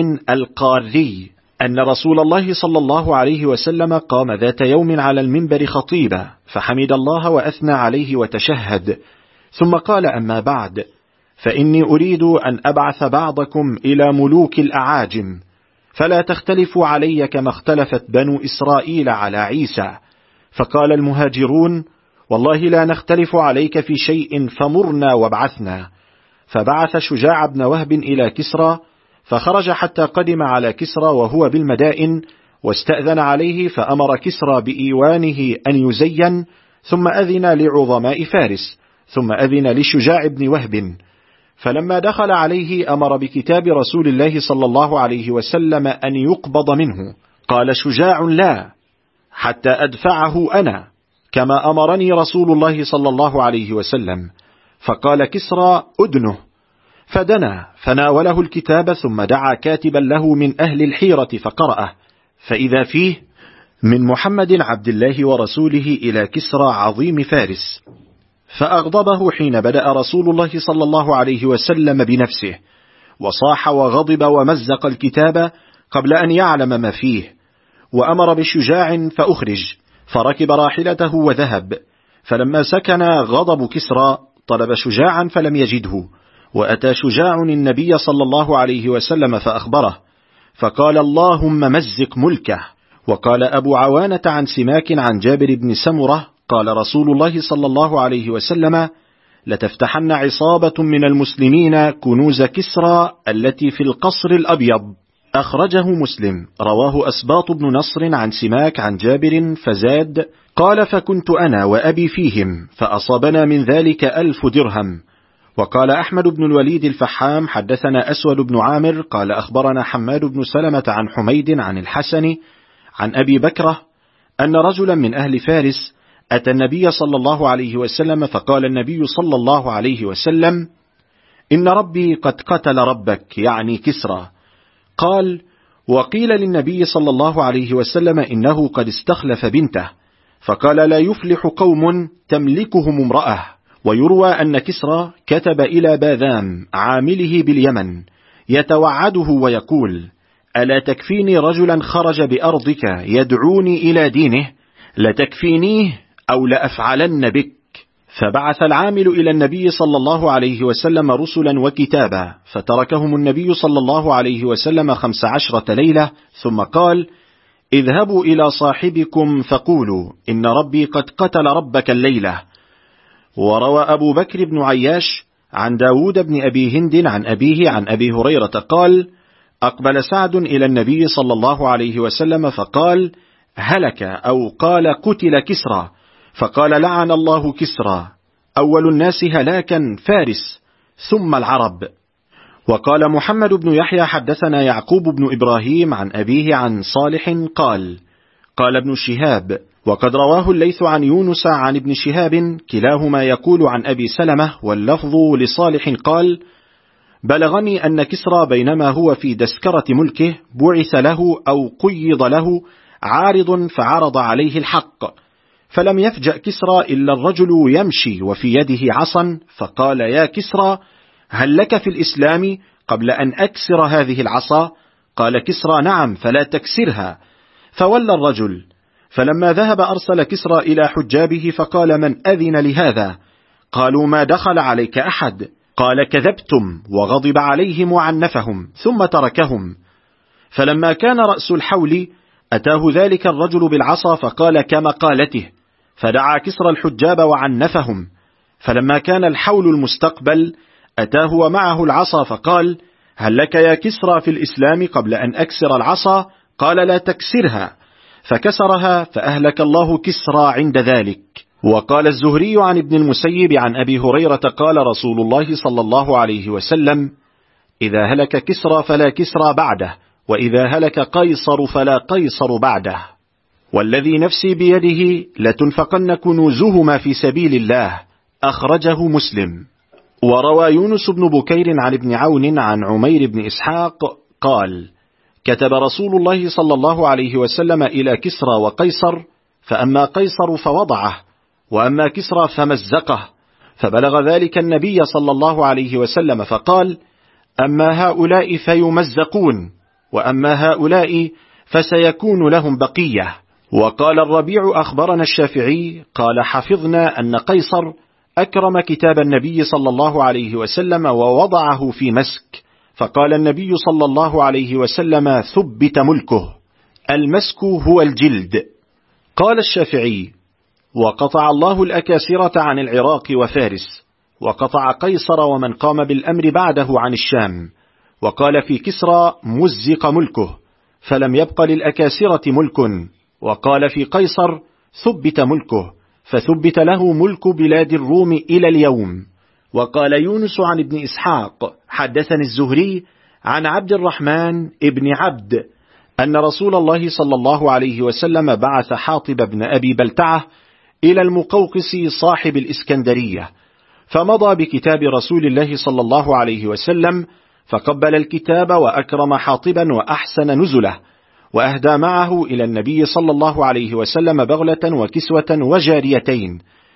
القاري أن رسول الله صلى الله عليه وسلم قام ذات يوم على المنبر خطيبا، فحمد الله وأثنى عليه وتشهد، ثم قال: أما بعد، فإني أريد أن أبعث بعضكم إلى ملوك الأعاجم، فلا تختلفوا علي كما اختلفت بنو إسرائيل على عيسى. فقال المهاجرون: والله لا نختلف عليك في شيء، فمرنا وابعثنا. فبعث شجاع بن وهب إلى كسرى، فخرج حتى قدم على كسرى وهو بالمدائن، واستأذن عليه، فأمر كسرى بإيوانه أن يزين، ثم أذن لعظماء فارس، ثم أذن لشجاع بن وهب. فلما دخل عليه أمر بكتاب رسول الله صلى الله عليه وسلم أن يقبض منه. قال شجاع: لا، حتى أدفعه أنا كما أمرني رسول الله صلى الله عليه وسلم. فقال كسرى: أدنه. فدنا فناوله الكتاب، ثم دعا كاتبا له من أهل الحيرة فقرأه، فإذا فيه: من محمد عبد الله ورسوله إلى كسرى عظيم فارس. فأغضبه حين بدأ رسول الله صلى الله عليه وسلم بنفسه، وصاح وغضب ومزق الكتاب قبل أن يعلم ما فيه، وأمر بشجاع فأخرج، فركب راحلته وذهب. فلما سكن غضب كسرى طلب شجاعا فلم يجده، وأتى شجاع النبي صلى الله عليه وسلم فأخبره، فقال اللهم مزق ملكه. وقال أبو عوانة عن سماك عن جابر بن سمرة قال رسول الله صلى الله عليه وسلم لتفتحن عصابة من المسلمين كنوز كسرى التي في القصر الأبيض. أخرجه مسلم. رواه أسباط بن نصر عن سماك عن جابر فزاد قال فكنت أنا وأبي فيهم فأصابنا من ذلك 1000 درهم. وقال أحمد بن الوليد الفحام حدثنا أسود بن عامر قال أخبرنا حماد بن سلمة عن حميد عن الحسن عن أبي بكرة أن رجلا من أهل فارس أتى النبي صلى الله عليه وسلم فقال النبي صلى الله عليه وسلم إن ربي قد قتل ربك، يعني كسرى. قال وقيل للنبي صلى الله عليه وسلم إنه قد استخلف بنته، فقال لا يفلح قوم تملكهم امرأة. ويروى أن كسرى كتب إلى باذام عامله باليمن يتوعده ويقول ألا تكفيني رجلا خرج بأرضك يدعوني إلى دينه، لتكفينيه أو لأفعلن بك. فبعث العامل إلى النبي صلى الله عليه وسلم رسلا وكتابا، فتركهم النبي صلى الله عليه وسلم 15 ليلة، ثم قال اذهبوا إلى صاحبكم فقولوا إن ربي قد قتل ربك الليلة. وروى أبو بكر بن عياش عن داود بن أبي هند عن أبيه عن أبي هريرة قال أقبل سعد إلى النبي صلى الله عليه وسلم فقال هلك أو قال قتل كسرى، فقال لعن الله كسرى، أول الناس هلاكا فارس ثم العرب. وقال محمد بن يحيى حدثنا يعقوب بن إبراهيم عن أبيه عن صالح قال قال ابن شهاب وقد رواه الليث عن يونس عن ابن شهاب كلاهما يقول عن أبي سلمة، واللفظ لصالح قال بلغني أن كسرى بينما هو في دسكرة ملكه بعث له أو قيض له عارض فعرض عليه الحق، فلم يفجأ كسرى إلا الرجل يمشي وفي يده عصا، فقال يا كسرى هل لك في الإسلام قبل أن أكسر هذه العصا؟ قال كسرى نعم فلا تكسرها. فولى الرجل، فلما ذهب أرسل كسرى إلى حجابه فقال من أذن لهذا؟ قالوا ما دخل عليك أحد. قال كذبتم، وغضب عليهم وعنفهم ثم تركهم. فلما كان رأس الحول أتاه ذلك الرجل بالعصا فقال كمقالته، فدعا كسرى الحجاب وعنفهم. فلما كان الحول المستقبل أتاه ومعه العصا فقال هل لك يا كسرى في الإسلام قبل أن أكسر العصا؟ قال لا تكسرها، فكسرها فأهلك الله كسرى عند ذلك. وقال الزهري عن ابن المسيب عن أبي هريرة قال رسول الله صلى الله عليه وسلم إذا هلك كسرى فلا كسرى بعده، وإذا هلك قيصر فلا قيصر بعده، والذي نفسي بيده لتنفقن كنوزهما في سبيل الله. أخرجه مسلم. وروى يونس بن بكير عن ابن عون عن عمير بن إسحاق قال كتب رسول الله صلى الله عليه وسلم إلى كسرى وقيصر، فأما قيصر فوضعه، وأما كسرى فمزقه، فبلغ ذلك النبي صلى الله عليه وسلم فقال أما هؤلاء فيمزقون، وأما هؤلاء فسيكون لهم بقية. وقال الربيع أخبرنا الشافعي قال حفظنا أن قيصر أكرم كتاب النبي صلى الله عليه وسلم ووضعه في مسك، فقال النبي صلى الله عليه وسلم ثبت ملكه. المسك هو الجلد. قال الشافعي وقطع الله الأكاسرة عن العراق وفارس، وقطع قيصر ومن قام بالأمر بعده عن الشام. وقال في كسرى مزق ملكه فلم يبق للأكاسرة ملك. وقال في قيصر ثبت ملكه فثبت له ملك بلاد الروم إلى اليوم. وقال يونس عن ابن إسحاق حدثني الزهري عن عبد الرحمن ابن عبد أن رسول الله صلى الله عليه وسلم بعث حاطب بن أبي بلتعة إلى المقوقس صاحب الإسكندرية، فمضى بكتاب رسول الله صلى الله عليه وسلم، فقبل الكتاب وأكرم حاطبا وأحسن نزله، وأهدى معه إلى النبي صلى الله عليه وسلم بغلة وكسوة وجاريتين،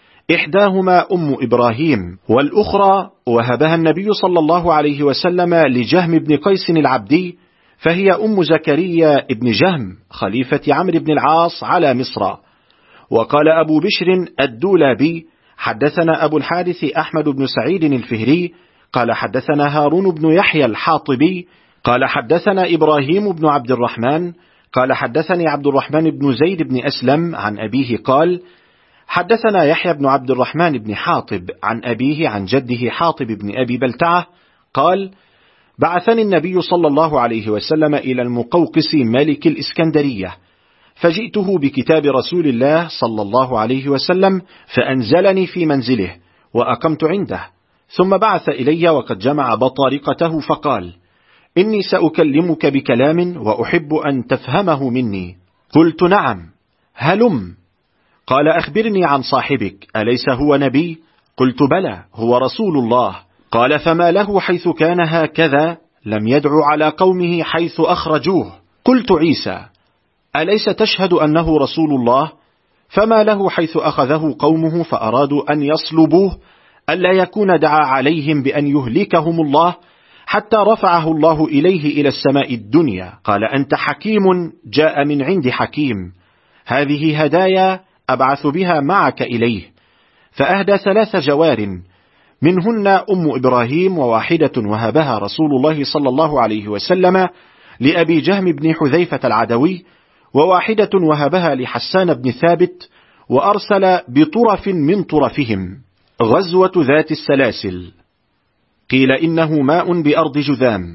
إحداهما أم إبراهيم، والأخرى وهبها النبي صلى الله عليه وسلم لجهم بن قيس العبدي، فهي أم زكريا ابن جهم خليفة عمرو بن العاص على مصر. وقال أبو بشر الدولابي حدثنا أبو الحارث أحمد بن سعيد الفهري قال حدثنا هارون بن يحيى الحاطبي قال حدثنا إبراهيم بن عبد الرحمن قال حدثني عبد الرحمن بن زيد بن أسلم عن أبيه قال حدثنا يحيى بن عبد الرحمن بن حاطب عن أبيه عن جده حاطب بن أبي بلتعة قال بعثني النبي صلى الله عليه وسلم إلى المقوقس ملك الإسكندرية، فجئته بكتاب رسول الله صلى الله عليه وسلم فأنزلني في منزله وأقمت عنده، ثم بعث إلي وقد جمع بطارقته فقال إني سأكلمك بكلام وأحب أن تفهمه مني. قلت نعم، هلم. قال أخبرني عن صاحبك، أليس هو نبي؟ قلت بلى، هو رسول الله. قال فما له حيث كان هكذا لم يدعو على قومه حيث أخرجوه؟ قلت عيسى. أليس تشهد أنه رسول الله؟ فما له حيث أخذه قومه فأرادوا أن يصلبوه ألا يكون دعا عليهم بأن يهلكهم الله حتى رفعه الله إليه إلى السماء الدنيا. قال أنت حكيم جاء من عند حكيم، هذه هدايا أبعث بها معك إليه. فأهدى 3 جوار، منهن أم إبراهيم، وواحدة وهبها رسول الله صلى الله عليه وسلم لأبي جهم بن حذيفة العدوي، وواحدة وهبها لحسان بن ثابت، وأرسل بطرف من طرفهم. غزوة ذات السلاسل. قيل إنه ماء بأرض جذام.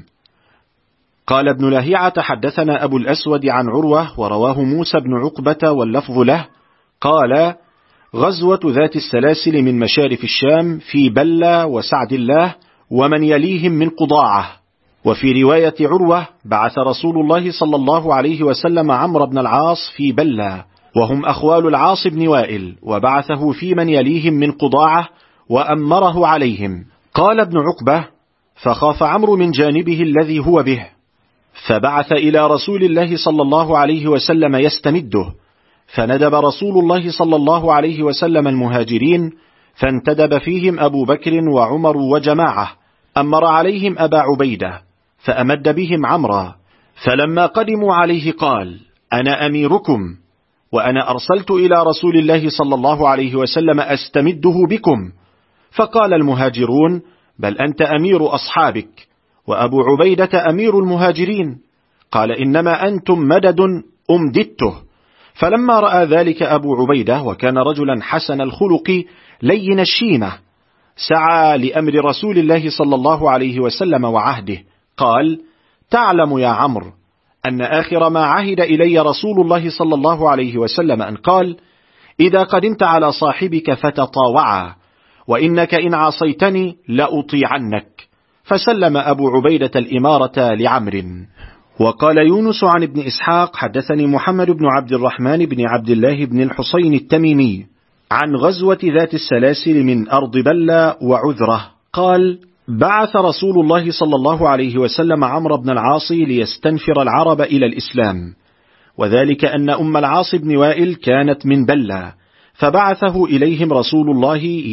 قال ابن لهيعة حدثنا أبو الأسود عن عروة ورواه موسى بن عقبة واللفظ له قال غزوة ذات السلاسل من مشارف الشام في بلة وسعد الله ومن يليهم من قضاعة. وفي رواية عروة بعث رسول الله صلى الله عليه وسلم عمرو بن العاص في بلة وهم أخوال العاص بن وائل، وبعثه في من يليهم من قضاعة وأمره عليهم. قال ابن عقبة فخاف عمرو من جانبه الذي هو به، فبعث إلى رسول الله صلى الله عليه وسلم يستمده، فندب رسول الله صلى الله عليه وسلم المهاجرين، فانتدب فيهم أبو بكر وعمر وجماعة، أمر عليهم أبا عبيدة فأمد بهم عمرا، فلما قدموا عليه قال أنا أميركم، وأنا أرسلت إلى رسول الله صلى الله عليه وسلم أستمده بكم. فقال المهاجرون بل أنت أمير أصحابك، وأبو عبيدة أمير المهاجرين. قال إنما أنتم مدد أمددته. فلما رأى ذلك أبو عبيدة وكان رجلا حسن الخلق لين الشيمة سعى لأمر رسول الله صلى الله عليه وسلم وعهده، قال تعلم يا عمرو أن آخر ما عهد إلي رسول الله صلى الله عليه وسلم أن قال إذا قدمت على صاحبك فتطاوعا، وإنك إن عصيتني لأطيعنك. فسلم أبو عبيدة الإمارة لعمر. وقال يونس عن ابن إسحاق حدثني محمد بن عبد الرحمن بن عبد الله بن الحسين التميمي عن غزوة ذات السلاسل من أرض بلة وعذرة قال بعث رسول الله صلى الله عليه وسلم عمرو بن العاص ليستنفر العرب إلى الإسلام، وذلك أن أم العاص بن وائل كانت من بلة، فبعثه إليهم رسول الله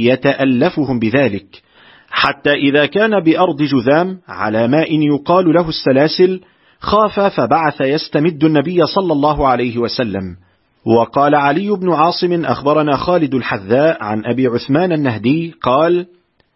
يتألفهم بذلك، حتى إذا كان بأرض جذام على ماء يقال له السلاسل خاف فبعث يستمد النبي صلى الله عليه وسلم. وقال علي بن عاصم أخبرنا خالد الحذاء عن أبي عثمان النهدي قال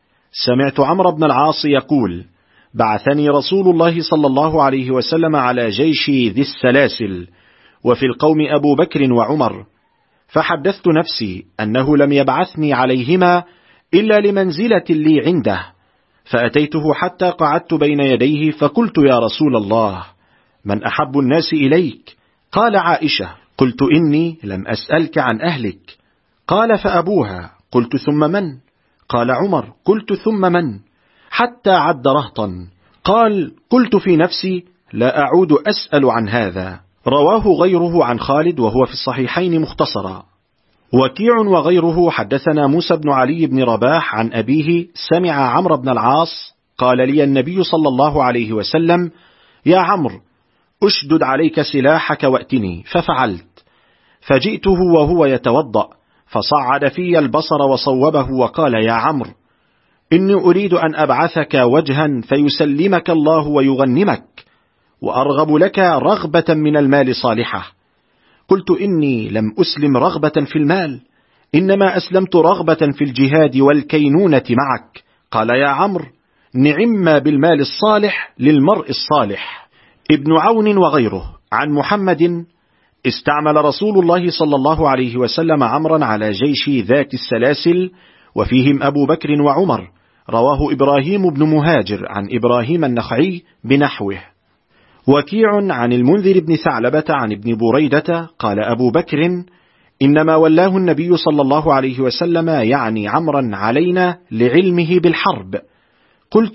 سمعت عمرو بن العاص يقول بعثني رسول الله صلى الله عليه وسلم على جيش ذي السلاسل، وفي القوم أبو بكر وعمر، فحدثت نفسي أنه لم يبعثني عليهما إلا لمنزلة لي عنده، فأتيته حتى قعدت بين يديه فقلت يا رسول الله من أحب الناس إليك؟ قال عائشة. قلت إني لم أسألك عن أهلك. قال فأبوها. قلت ثم من؟ قال عمر. قلت ثم من؟ حتى عد رهطا. قال قلت في نفسي لا أعود أسأل عن هذا. رواه غيره عن خالد وهو في الصحيحين مختصرا. وكيع وغيره حدثنا موسى بن علي بن رباح عن أبيه سمع عمرو بن العاص قال لي النبي صلى الله عليه وسلم يا عمرو أشدد عليك سلاحك وأتني، ففعلت، فجئته وهو يتوضأ فصعد في البصر وصوبه وقال يا عمرو إني أريد أن أبعثك وجها فيسلمك الله ويغنمك، وأرغب لك رغبة من المال صالحة. قلت: إني لم أسلم رغبة في المال، إنما أسلمت رغبة في الجهاد والكينونة معك. قال: يا عمرو، نعم بالمال الصالح للمرء الصالح. ابن عون وغيره عن محمد: استعمل رسول الله صلى الله عليه وسلم عمرا على جيش ذات السلاسل، وفيهم أبو بكر وعمر. رواه إبراهيم بن مهاجر عن إبراهيم النخعي بنحوه. وكيع عن المنذر بن ثعلبة عن ابن بريدة قال أبو بكر: إنما ولاه النبي صلى الله عليه وسلم يعني عمرا علينا لعلمه بالحرب. قلت: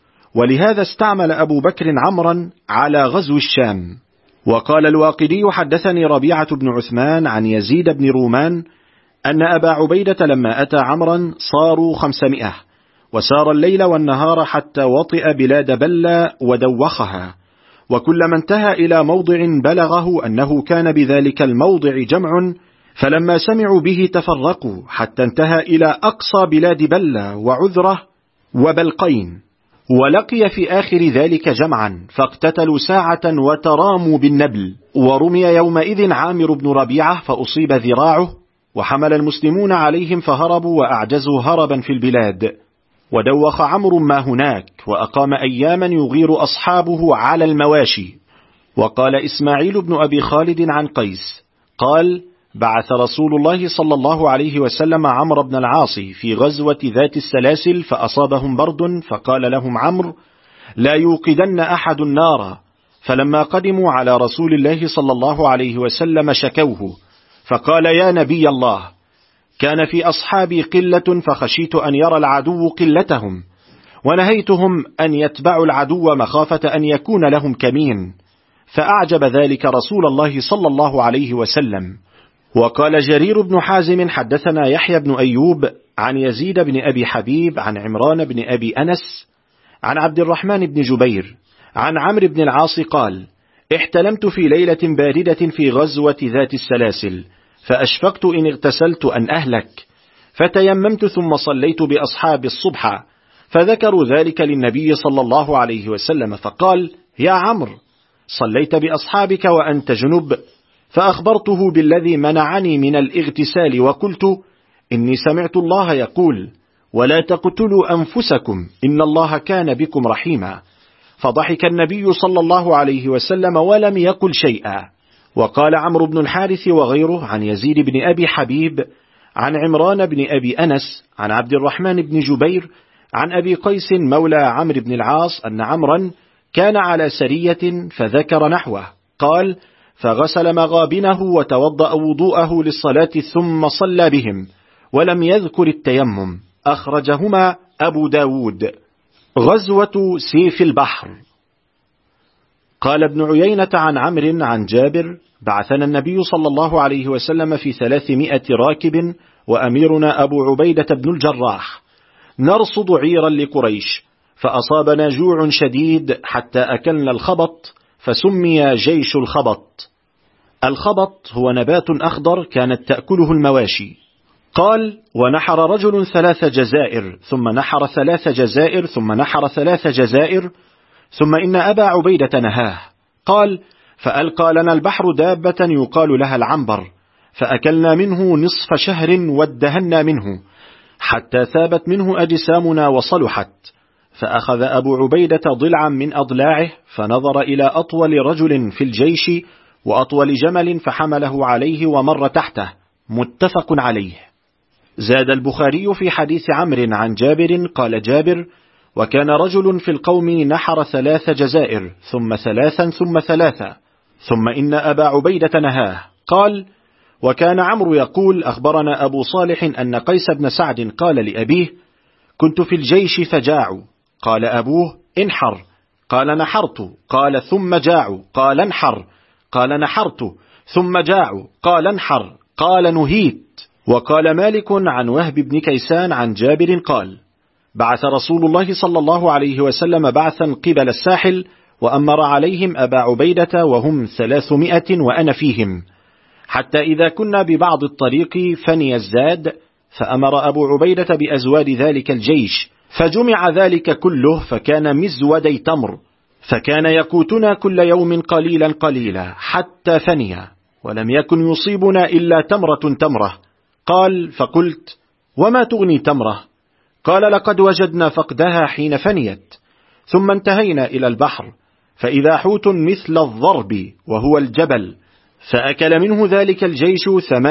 ولهذا استعمل أبو بكر عمرا على غزو الشام. وقال الواقدي: حدثني ربيعة بن عثمان عن يزيد بن رومان أن أبا عبيدة لما أتى عمرا صاروا 500، وسار الليل والنهار حتى وطئ بلاد بلة ودوخها، وكلما انتهى إلى موضع بلغه أنه كان بذلك الموضع جمع، فلما سمعوا به تفرقوا حتى انتهى إلى أقصى بلاد بلة وعذرة وبلقين، ولقي في آخر ذلك جمعا، فاقتتلوا ساعة وتراموا بالنبل. ورمي يومئذ عامر بن ربيعة فأصيب ذراعه، وحمل المسلمون عليهم فهربوا وأعجزوا هربا في البلاد. ودوخ عمرو ما هناك، وأقام أياما يغير أصحابه على المواشي. وقال إسماعيل بن أبي خالد عن قيس قال: بعث رسول الله صلى الله عليه وسلم عمرو بن العاص في غزوة ذات السلاسل، فأصابهم برد، فقال لهم عمرو: لا يوقدن أحد النار. فلما قدموا على رسول الله صلى الله عليه وسلم شكوه، فقال: يا نبي الله، كان في أصحابي قلة، فخشيت أن يرى العدو قلتهم، ونهيتهم أن يتبعوا العدو مخافة أن يكون لهم كمين، فأعجب ذلك رسول الله صلى الله عليه وسلم. وقال جرير بن حازم: حدثنا يحيى بن أيوب عن يزيد بن أبي حبيب عن عمران بن أبي أنس عن عبد الرحمن بن جبير عن عمرو بن العاص قال: احتلمت في ليلة باردة في غزوة ذات السلاسل، فأشفقت إن اغتسلت أن أهلك، فتيممت ثم صليت بأصحاب الصبح، فذكروا ذلك للنبي صلى الله عليه وسلم، فقال: يا عمرو، صليت بأصحابك وأنت جنب؟ فأخبرته بالذي منعني من الاغتسال، وقلت: إني سمعت الله يقول: ولا تقتلوا أنفسكم إن الله كان بكم رحيما. فضحك النبي صلى الله عليه وسلم ولم يقل شيئا. وقال عمرو بن الحارث وغيره عن يزيد بن أبي حبيب عن عمران بن أبي أنس عن عبد الرحمن بن جبير عن أبي قيس مولى عمرو بن العاص أن عمرا كان على سرية فذكر نحوه. قال: فغسل مغابنه وتوضأ وضوءه للصلاة ثم صلى بهم، ولم يذكر التيمم. أخرجهما أبو داود. غزوة سيف البحر. قال ابن عيينة عن عمرو عن جابر: بعثنا النبي صلى الله عليه وسلم في 300 راكب، وأميرنا أبو عبيدة بن الجراح، نرصد عيرا لقريش، فأصابنا جوع شديد حتى أكلنا الخبط، فسمي جيش الخبط. الخبط هو نبات أخضر كانت تأكله المواشي. قال: ونحر رجل 3 جزائر، ثم نحر 3 جزائر، ثم نحر 3 جزائر، ثم إن أبا عبيدة نهاه. قال: فألقى لنا البحر دابة يقال لها العنبر، فأكلنا منه نصف شهر وادهنا منه حتى ثابت منه أجسامنا وصلحت. فأخذ أبو عبيدة ضلعا من أضلاعه، فنظر إلى أطول رجل في الجيش وأطول جمل، فحمله عليه ومر تحته. متفق عليه. زاد البخاري في حديث عمرو عن جابر قال جابر: وكان رجل في القوم نحر 3 جزائر، ثم 3 ثم 3، ثم إن أبا عبيدة نهاه. قال: وكان عمرو يقول: أخبرنا أبو صالح أن قيس بن سعد قال لأبيه: كنت في الجيش فجاعوا. قال أبوه: انحر. قال: نحرت. قال: ثم جاعوا. قال: انحر. قال: نحرت. ثم جاعوا. قال: انحر. قال: نهيت. وقال مالك عن وهب بن كيسان عن جابر قال: بعث رسول الله صلى الله عليه وسلم بعثا قبل الساحل، وأمر عليهم أبا عبيدة وهم 300 وأنا فيهم، حتى إذا كنا ببعض الطريق فني الزاد، فأمر أبو عبيدة بأزواد ذلك الجيش، فجمع ذلك كله فكان مزودي تمر، فكان يقوتنا كل يوم قليلا قليلا حتى فني، ولم يكن يصيبنا إلا تمرة تمرة. قال: فقلت: وما تغني تمرة؟ قال: لقد وجدنا فقدها حين فنيت. ثم انتهينا إلى البحر، فإذا حوت مثل الضرب وهو الجبل، فأكل منه ذلك الجيش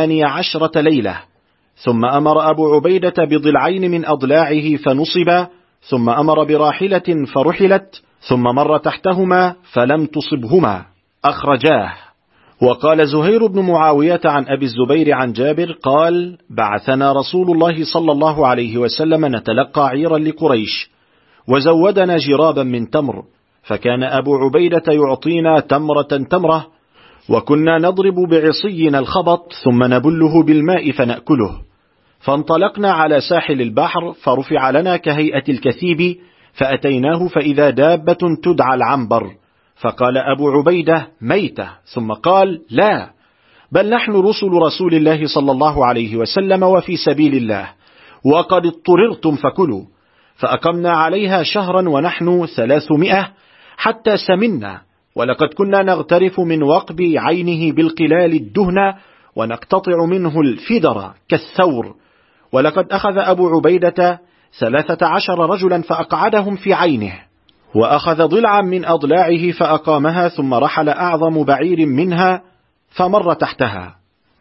18 ليلة. ثم أمر أبو عبيدة بضلعين من أضلاعه فنصب، ثم أمر براحلة فرحلت، ثم مر تحتهما فلم تصبهما. أخرجاه. وقال زهير بن معاوية عن أبي الزبير عن جابر قال: بعثنا رسول الله صلى الله عليه وسلم نتلقى عيرا لقريش، وزودنا جرابا من تمر، فكان أبو عبيدة يعطينا تمرة تمرة، وكنا نضرب بعصينا الخبط ثم نبله بالماء فنأكله. فانطلقنا على ساحل البحر، فرفع لنا كهيئة الكثيب، فأتيناه فإذا دابة تدعى العنبر، فقال أبو عبيدة: ميتة. ثم قال: لا، بل نحن رسل رسول الله صلى الله عليه وسلم وفي سبيل الله، وقد اضطررتم فكلوا. فأقمنا عليها شهرا ونحن 300 حتى سمنا، ولقد كنا نغترف من وقب عينه بالقلال الدهن، ونقتطع منه الفدر كالثور. ولقد أخذ أبو عبيدة 13 رجلا فأقعدهم في عينه، وأخذ ضلعا من أضلاعه فأقامها، ثم رحل أعظم بعير منها فمر تحتها.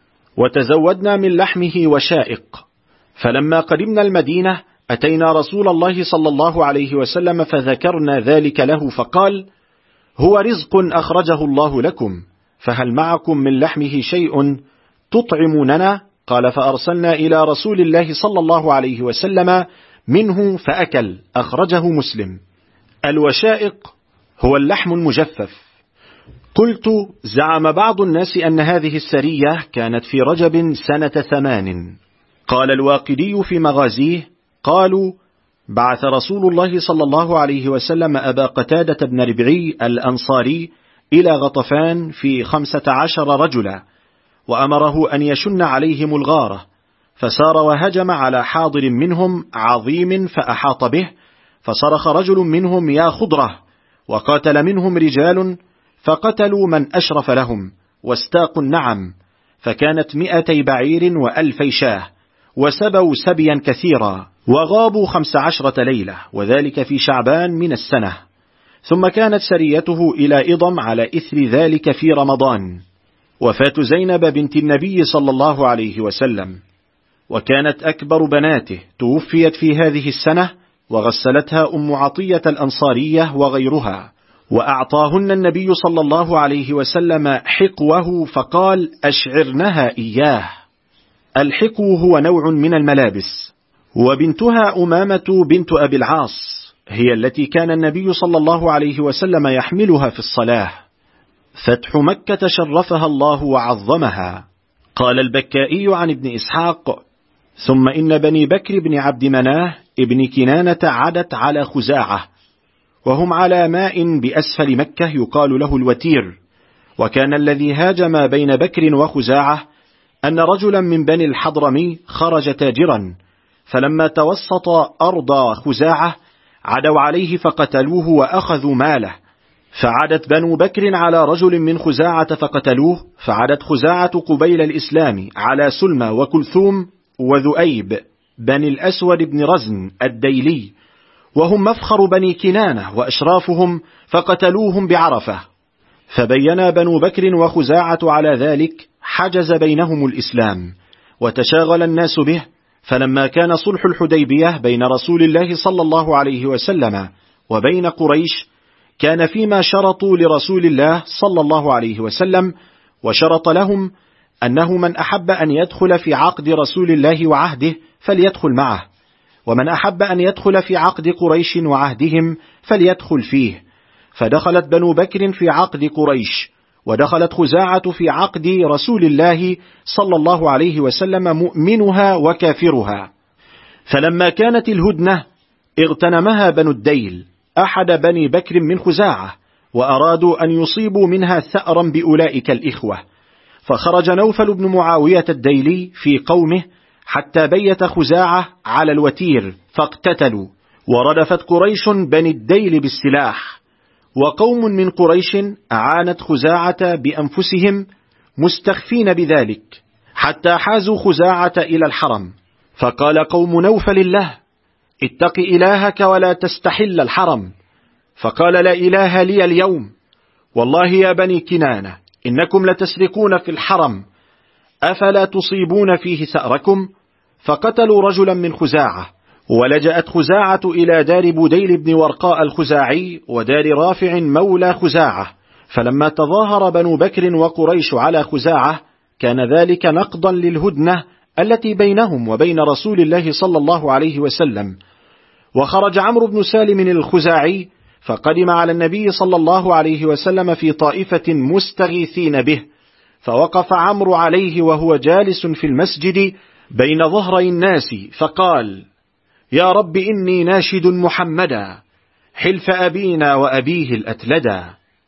وتزودنا من لحمه وشائق. فلما قدمنا المدينة أتينا رسول الله صلى الله عليه وسلم فذكرنا ذلك له، فقال: هو رزق أخرجه الله لكم، فهل معكم من لحمه شيء تطعموننا؟ قال: فأرسلنا إلى رسول الله صلى الله عليه وسلم منه فأكل. أخرجه مسلم. الوشائق هو اللحم المجفف. قلت: زعم بعض الناس أن هذه السرية كانت في رجب سنة 8. قال الواقدي في مغازيه: قالوا: بعث رسول الله صلى الله عليه وسلم أبا قتادة بن ربعي الأنصاري إلى غطفان في 15 رجلا، وأمره أن يشن عليهم الغارة، فسار وهجم على حاضر منهم عظيم فأحاط به، فصرخ رجل منهم: يا خضرة! وقاتل منهم رجال، فقتلوا من أشرف لهم، واستاقوا النعم، فكانت 200 بعير و1000 شاه، وسبوا سبيا كثيرا، وغابوا 15 ليلة، وذلك في شعبان من السنة. ثم كانت سريته إلى إضم على إثر ذلك في رمضان. وفاة زينب بنت النبي صلى الله عليه وسلم، وكانت أكبر بناته، توفيت في هذه السنة، وغسلتها أم عطية الأنصارية وغيرها، وأعطاهن النبي صلى الله عليه وسلم حقوه، فقال: أشعرنها إياه. الحقو هو نوع من الملابس. وبنتها أمامة بنت أبي العاص هي التي كان النبي صلى الله عليه وسلم يحملها في الصلاة. فتح مكة شرفها الله وعظمها. قال البكائي عن ابن إسحاق: ثم إن بني بكر بن عبد مناه ابن كنانة عدت على خزاعة، وهم على ماء بأسفل مكة يقال له الوتير. وكان الذي هاجم بين بكر وخزاعة أن رجلا من بني الحضرمي خرج تاجرا، فلما توسط أرض خزاعة عدوا عليه فقتلوه وأخذوا ماله، فعدت بنو بكر على رجل من خزاعة فقتلوه، فعدت خزاعة قبيل الإسلام على سلمى وكلثوم وذؤيب بني الأسود بن رزن الديلي، وهم مفخر بني كنانة وأشرافهم، فقتلوهم بعرفة. فبين بنو بكر وخزاعة على ذلك، حجز بينهم الإسلام، وتشاغل الناس به. فلما كان صلح الحديبية بين رسول الله صلى الله عليه وسلم وبين قريش، كان فيما شرطوا لرسول الله صلى الله عليه وسلم، وشرط لهم أنه من أحب أن يدخل في عقد رسول الله وعهده فليدخل معه، ومن أحب أن يدخل في عقد قريش وعهدهم فليدخل فيه. فدخلت بنو بكر في عقد قريش، ودخلت خزاعة في عقد رسول الله صلى الله عليه وسلم، مؤمنها وكافرها. فلما كانت الهدنة اغتنمها بنو الديل أحد بني بكر من خزاعة، وأرادوا أن يصيبوا منها ثأرا بأولئك الإخوة، فخرج نوفل بن معاوية الديلي في قومه حتى بيت خزاعة على الوتير فاقتتلوا، وردفت قريش بني الديل بالسلاح، وقوم من قريش أعانت خزاعة بأنفسهم مستخفين بذلك، حتى حازوا خزاعة إلى الحرم، فقال قوم نوفل له: اتق إلهك ولا تستحل الحرم. فقال: لا إله لي اليوم، والله يا بني كنانة إنكم لتسرقون في الحرم، أفلا تصيبون فيه ثأركم؟ فقتلوا رجلا من خزاعة، ولجأت خزاعة إلى دار بديل بن ورقاء الخزاعي ودار رافع مولى خزاعة، فلما تظاهر بنو بكر وقريش على خزاعة كان ذلك نقضا للهدنة التي بينهم وبين رسول الله صلى الله عليه وسلم. وخرج عمرو بن سالم الخزاعي فقدم على النبي صلى الله عليه وسلم في طائفة مستغيثين به، فوقف عمرو عليه وهو جالس في المسجد بين ظهري الناس فقال: يا رب إني ناشد محمدا حلف أبينا وأبيه الأتلدا،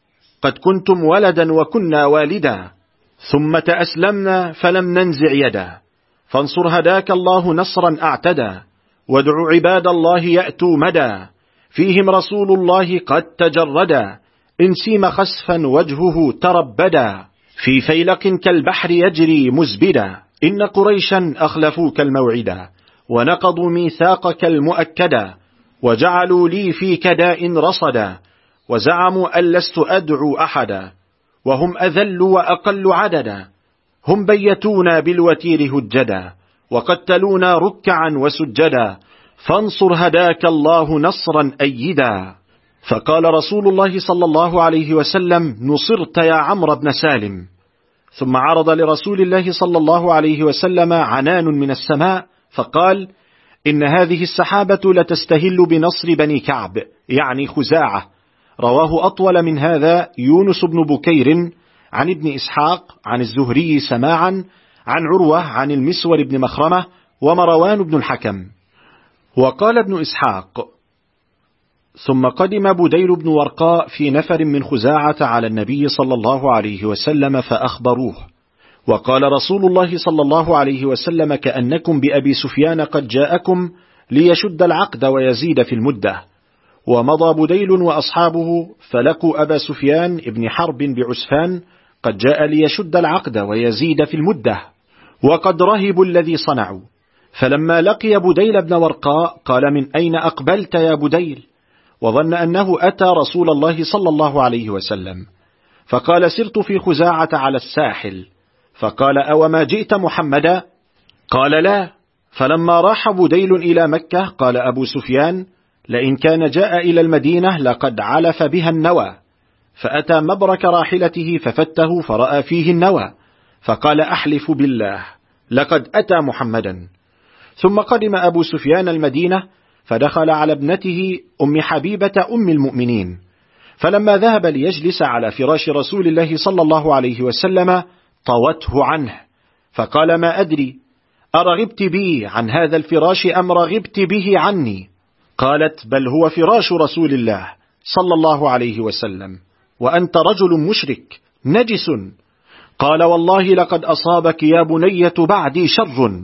قد كنتم ولدا وكنا والدا، ثم تأسلمنا فلم ننزع يدا، فانصر هداك الله نصرا أعتدى، وادع عباد الله يأتوا مدى، فيهم رسول الله قد تجردا، إن سيم خسفا وجهه تربدا، في فيلق كالبحر يجري مزبدا، إن قريشا أخلفوك الموعدا، ونقضوا ميثاقك المؤكدا، وجعلوا لي فيك داء رصدا، وزعموا أن لست أدعو أحدا، وهم أذل وأقل عددا، هم بيتونا بالوتير هجدا، وقتلونا ركعا وسجدا، فانصر هداك الله نصرا أيدا. فقال رسول الله صلى الله عليه وسلم: نصرت يا عمرو بن سالم. ثم عرض لرسول الله صلى الله عليه وسلم عنان من السماء فقال: إن هذه السحابة لتستهل بنصر بني كعب، يعني خزاعة. رواه أطول من هذا يونس بن بكير عن ابن إسحاق عن الزهري سماعا عن عروة عن المسور بن مخرمة ومروان بن الحكم. وقال ابن إسحاق: ثم قدم بديل بن ورقاء في نفر من خزاعة على النبي صلى الله عليه وسلم فأخبروه، وقال رسول الله صلى الله عليه وسلم: كأنكم بأبي سفيان قد جاءكم ليشد العقد ويزيد في المدة. ومضى بديل وأصحابه فلقوا أبا سفيان ابن حرب بعسفان قد جاء ليشد العقد ويزيد في المدة، وقد رهبوا الذي صنعوا. فلما لقي بديل بن ورقاء قال: من أين أقبلت يا بديل؟ وظن أنه أتى رسول الله صلى الله عليه وسلم، فقال: سرت في خزاعة على الساحل. فقال: أوما جئت محمدا؟ قال: لا. فلما راح بديل إلى مكة قال أبو سفيان: لئن كان جاء إلى المدينة لقد علف بها النوى. فأتى مبرك راحلته ففته فرأى فيه النوى، فقال: أحلف بالله لقد أتى محمدا. ثم قدم أبو سفيان المدينة فدخل على ابنته أم حبيبة أم المؤمنين، فلما ذهب ليجلس على فراش رسول الله صلى الله عليه وسلم طوته عنه، فقال: ما أدري أرغبت بي عن هذا الفراش أم رغبت به عني؟ قالت: بل هو فراش رسول الله صلى الله عليه وسلم، وأنت رجل مشرك نجس. قال: والله لقد أصابك يا بنية بعدي شر.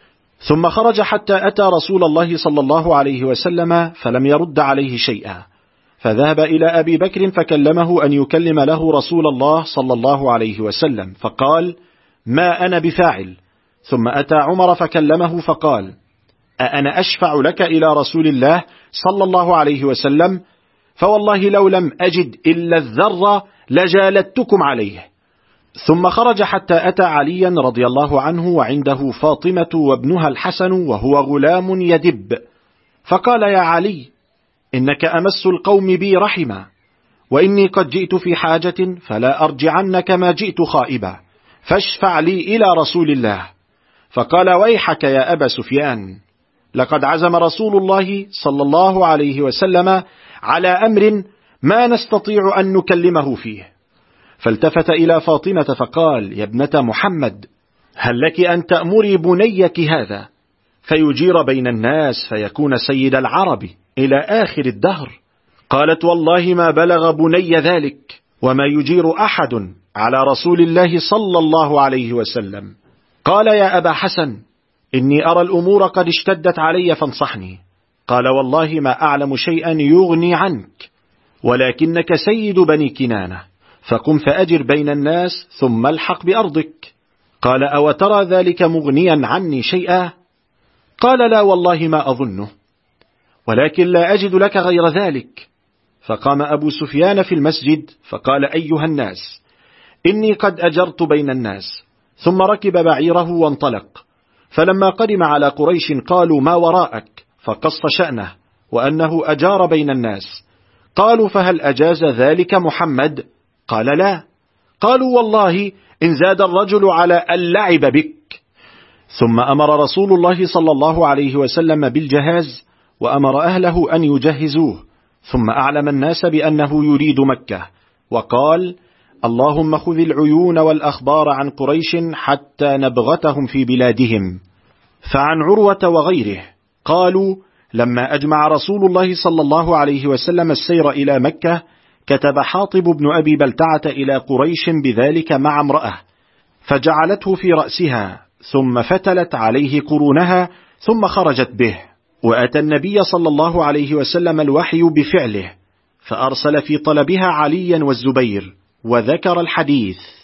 ثم خرج حتى أتى رسول الله صلى الله عليه وسلم فلم يرد عليه شيئا، فذهب إلى أبي بكر فكلمه أن يكلم له رسول الله صلى الله عليه وسلم، فقال: ما أنا بفاعل. ثم أتى عمر فكلمه فقال: أأنا أشفع لك إلى رسول الله صلى الله عليه وسلم؟ فوالله لو لم أجد إلا الذرة لجالدتكم عليه. ثم خرج حتى أتى عليا رضي الله عنه وعنده فاطمة وابنها الحسن وهو غلام يدب، فقال: يا علي، إنك أمس القوم بي رحما، وإني قد جئت في حاجة فلا أرجعن كما جئت خائبا، فاشفع لي إلى رسول الله. فقال: ويحك يا أبا سفيان، لقد عزم رسول الله صلى الله عليه وسلم على أمر ما نستطيع أن نكلمه فيه. فالتفت إلى فاطمة فقال: يا ابنة محمد، هل لك أن تأمري بنيك هذا فيجير بين الناس فيكون سيد العرب إلى آخر الدهر؟ قالت: والله ما بلغ بني ذلك، وما يجير أحد على رسول الله صلى الله عليه وسلم. قال: يا أبا حسن، إني أرى الأمور قد اشتدت علي فانصحني. قال: والله ما أعلم شيئا يغني عنك. ولكنك سيد بني كنانة، فقم فأجر بين الناس ثم الحق بأرضك. قال: أو ترى ذلك مغنيا عني شيئا؟ قال: لا والله ما أظنه، ولكن لا أجد لك غير ذلك. فقام أبو سفيان في المسجد فقال: أيها الناس، إني قد أجرت بين الناس. ثم ركب بعيره وانطلق. فلما قدم على قريش قالوا: ما وراءك؟ فقص شأنه وأنه أجار بين الناس. قالوا: فهل أجاز ذلك محمد؟ قال: لا. قالوا: والله إن زاد الرجل على اللعب بك. ثم أمر رسول الله صلى الله عليه وسلم بالجهاز، وأمر أهله أن يجهزوه، ثم أعلم الناس بأنه يريد مكة، وقال: اللهم خذ العيون والأخبار عن قريش حتى نبغتهم في بلادهم. فعن عروة وغيره قالوا: لما أجمع رسول الله صلى الله عليه وسلم السير إلى مكة، كتب حاطب بن أبي بلتعة إلى قريش بذلك مع امرأة، فجعلته في رأسها، ثم فتلت عليه قرونها، ثم خرجت به. وأتى النبي صلى الله عليه وسلم الوحي بفعله، فأرسل في طلبها عليا والزبير، وذكر الحديث.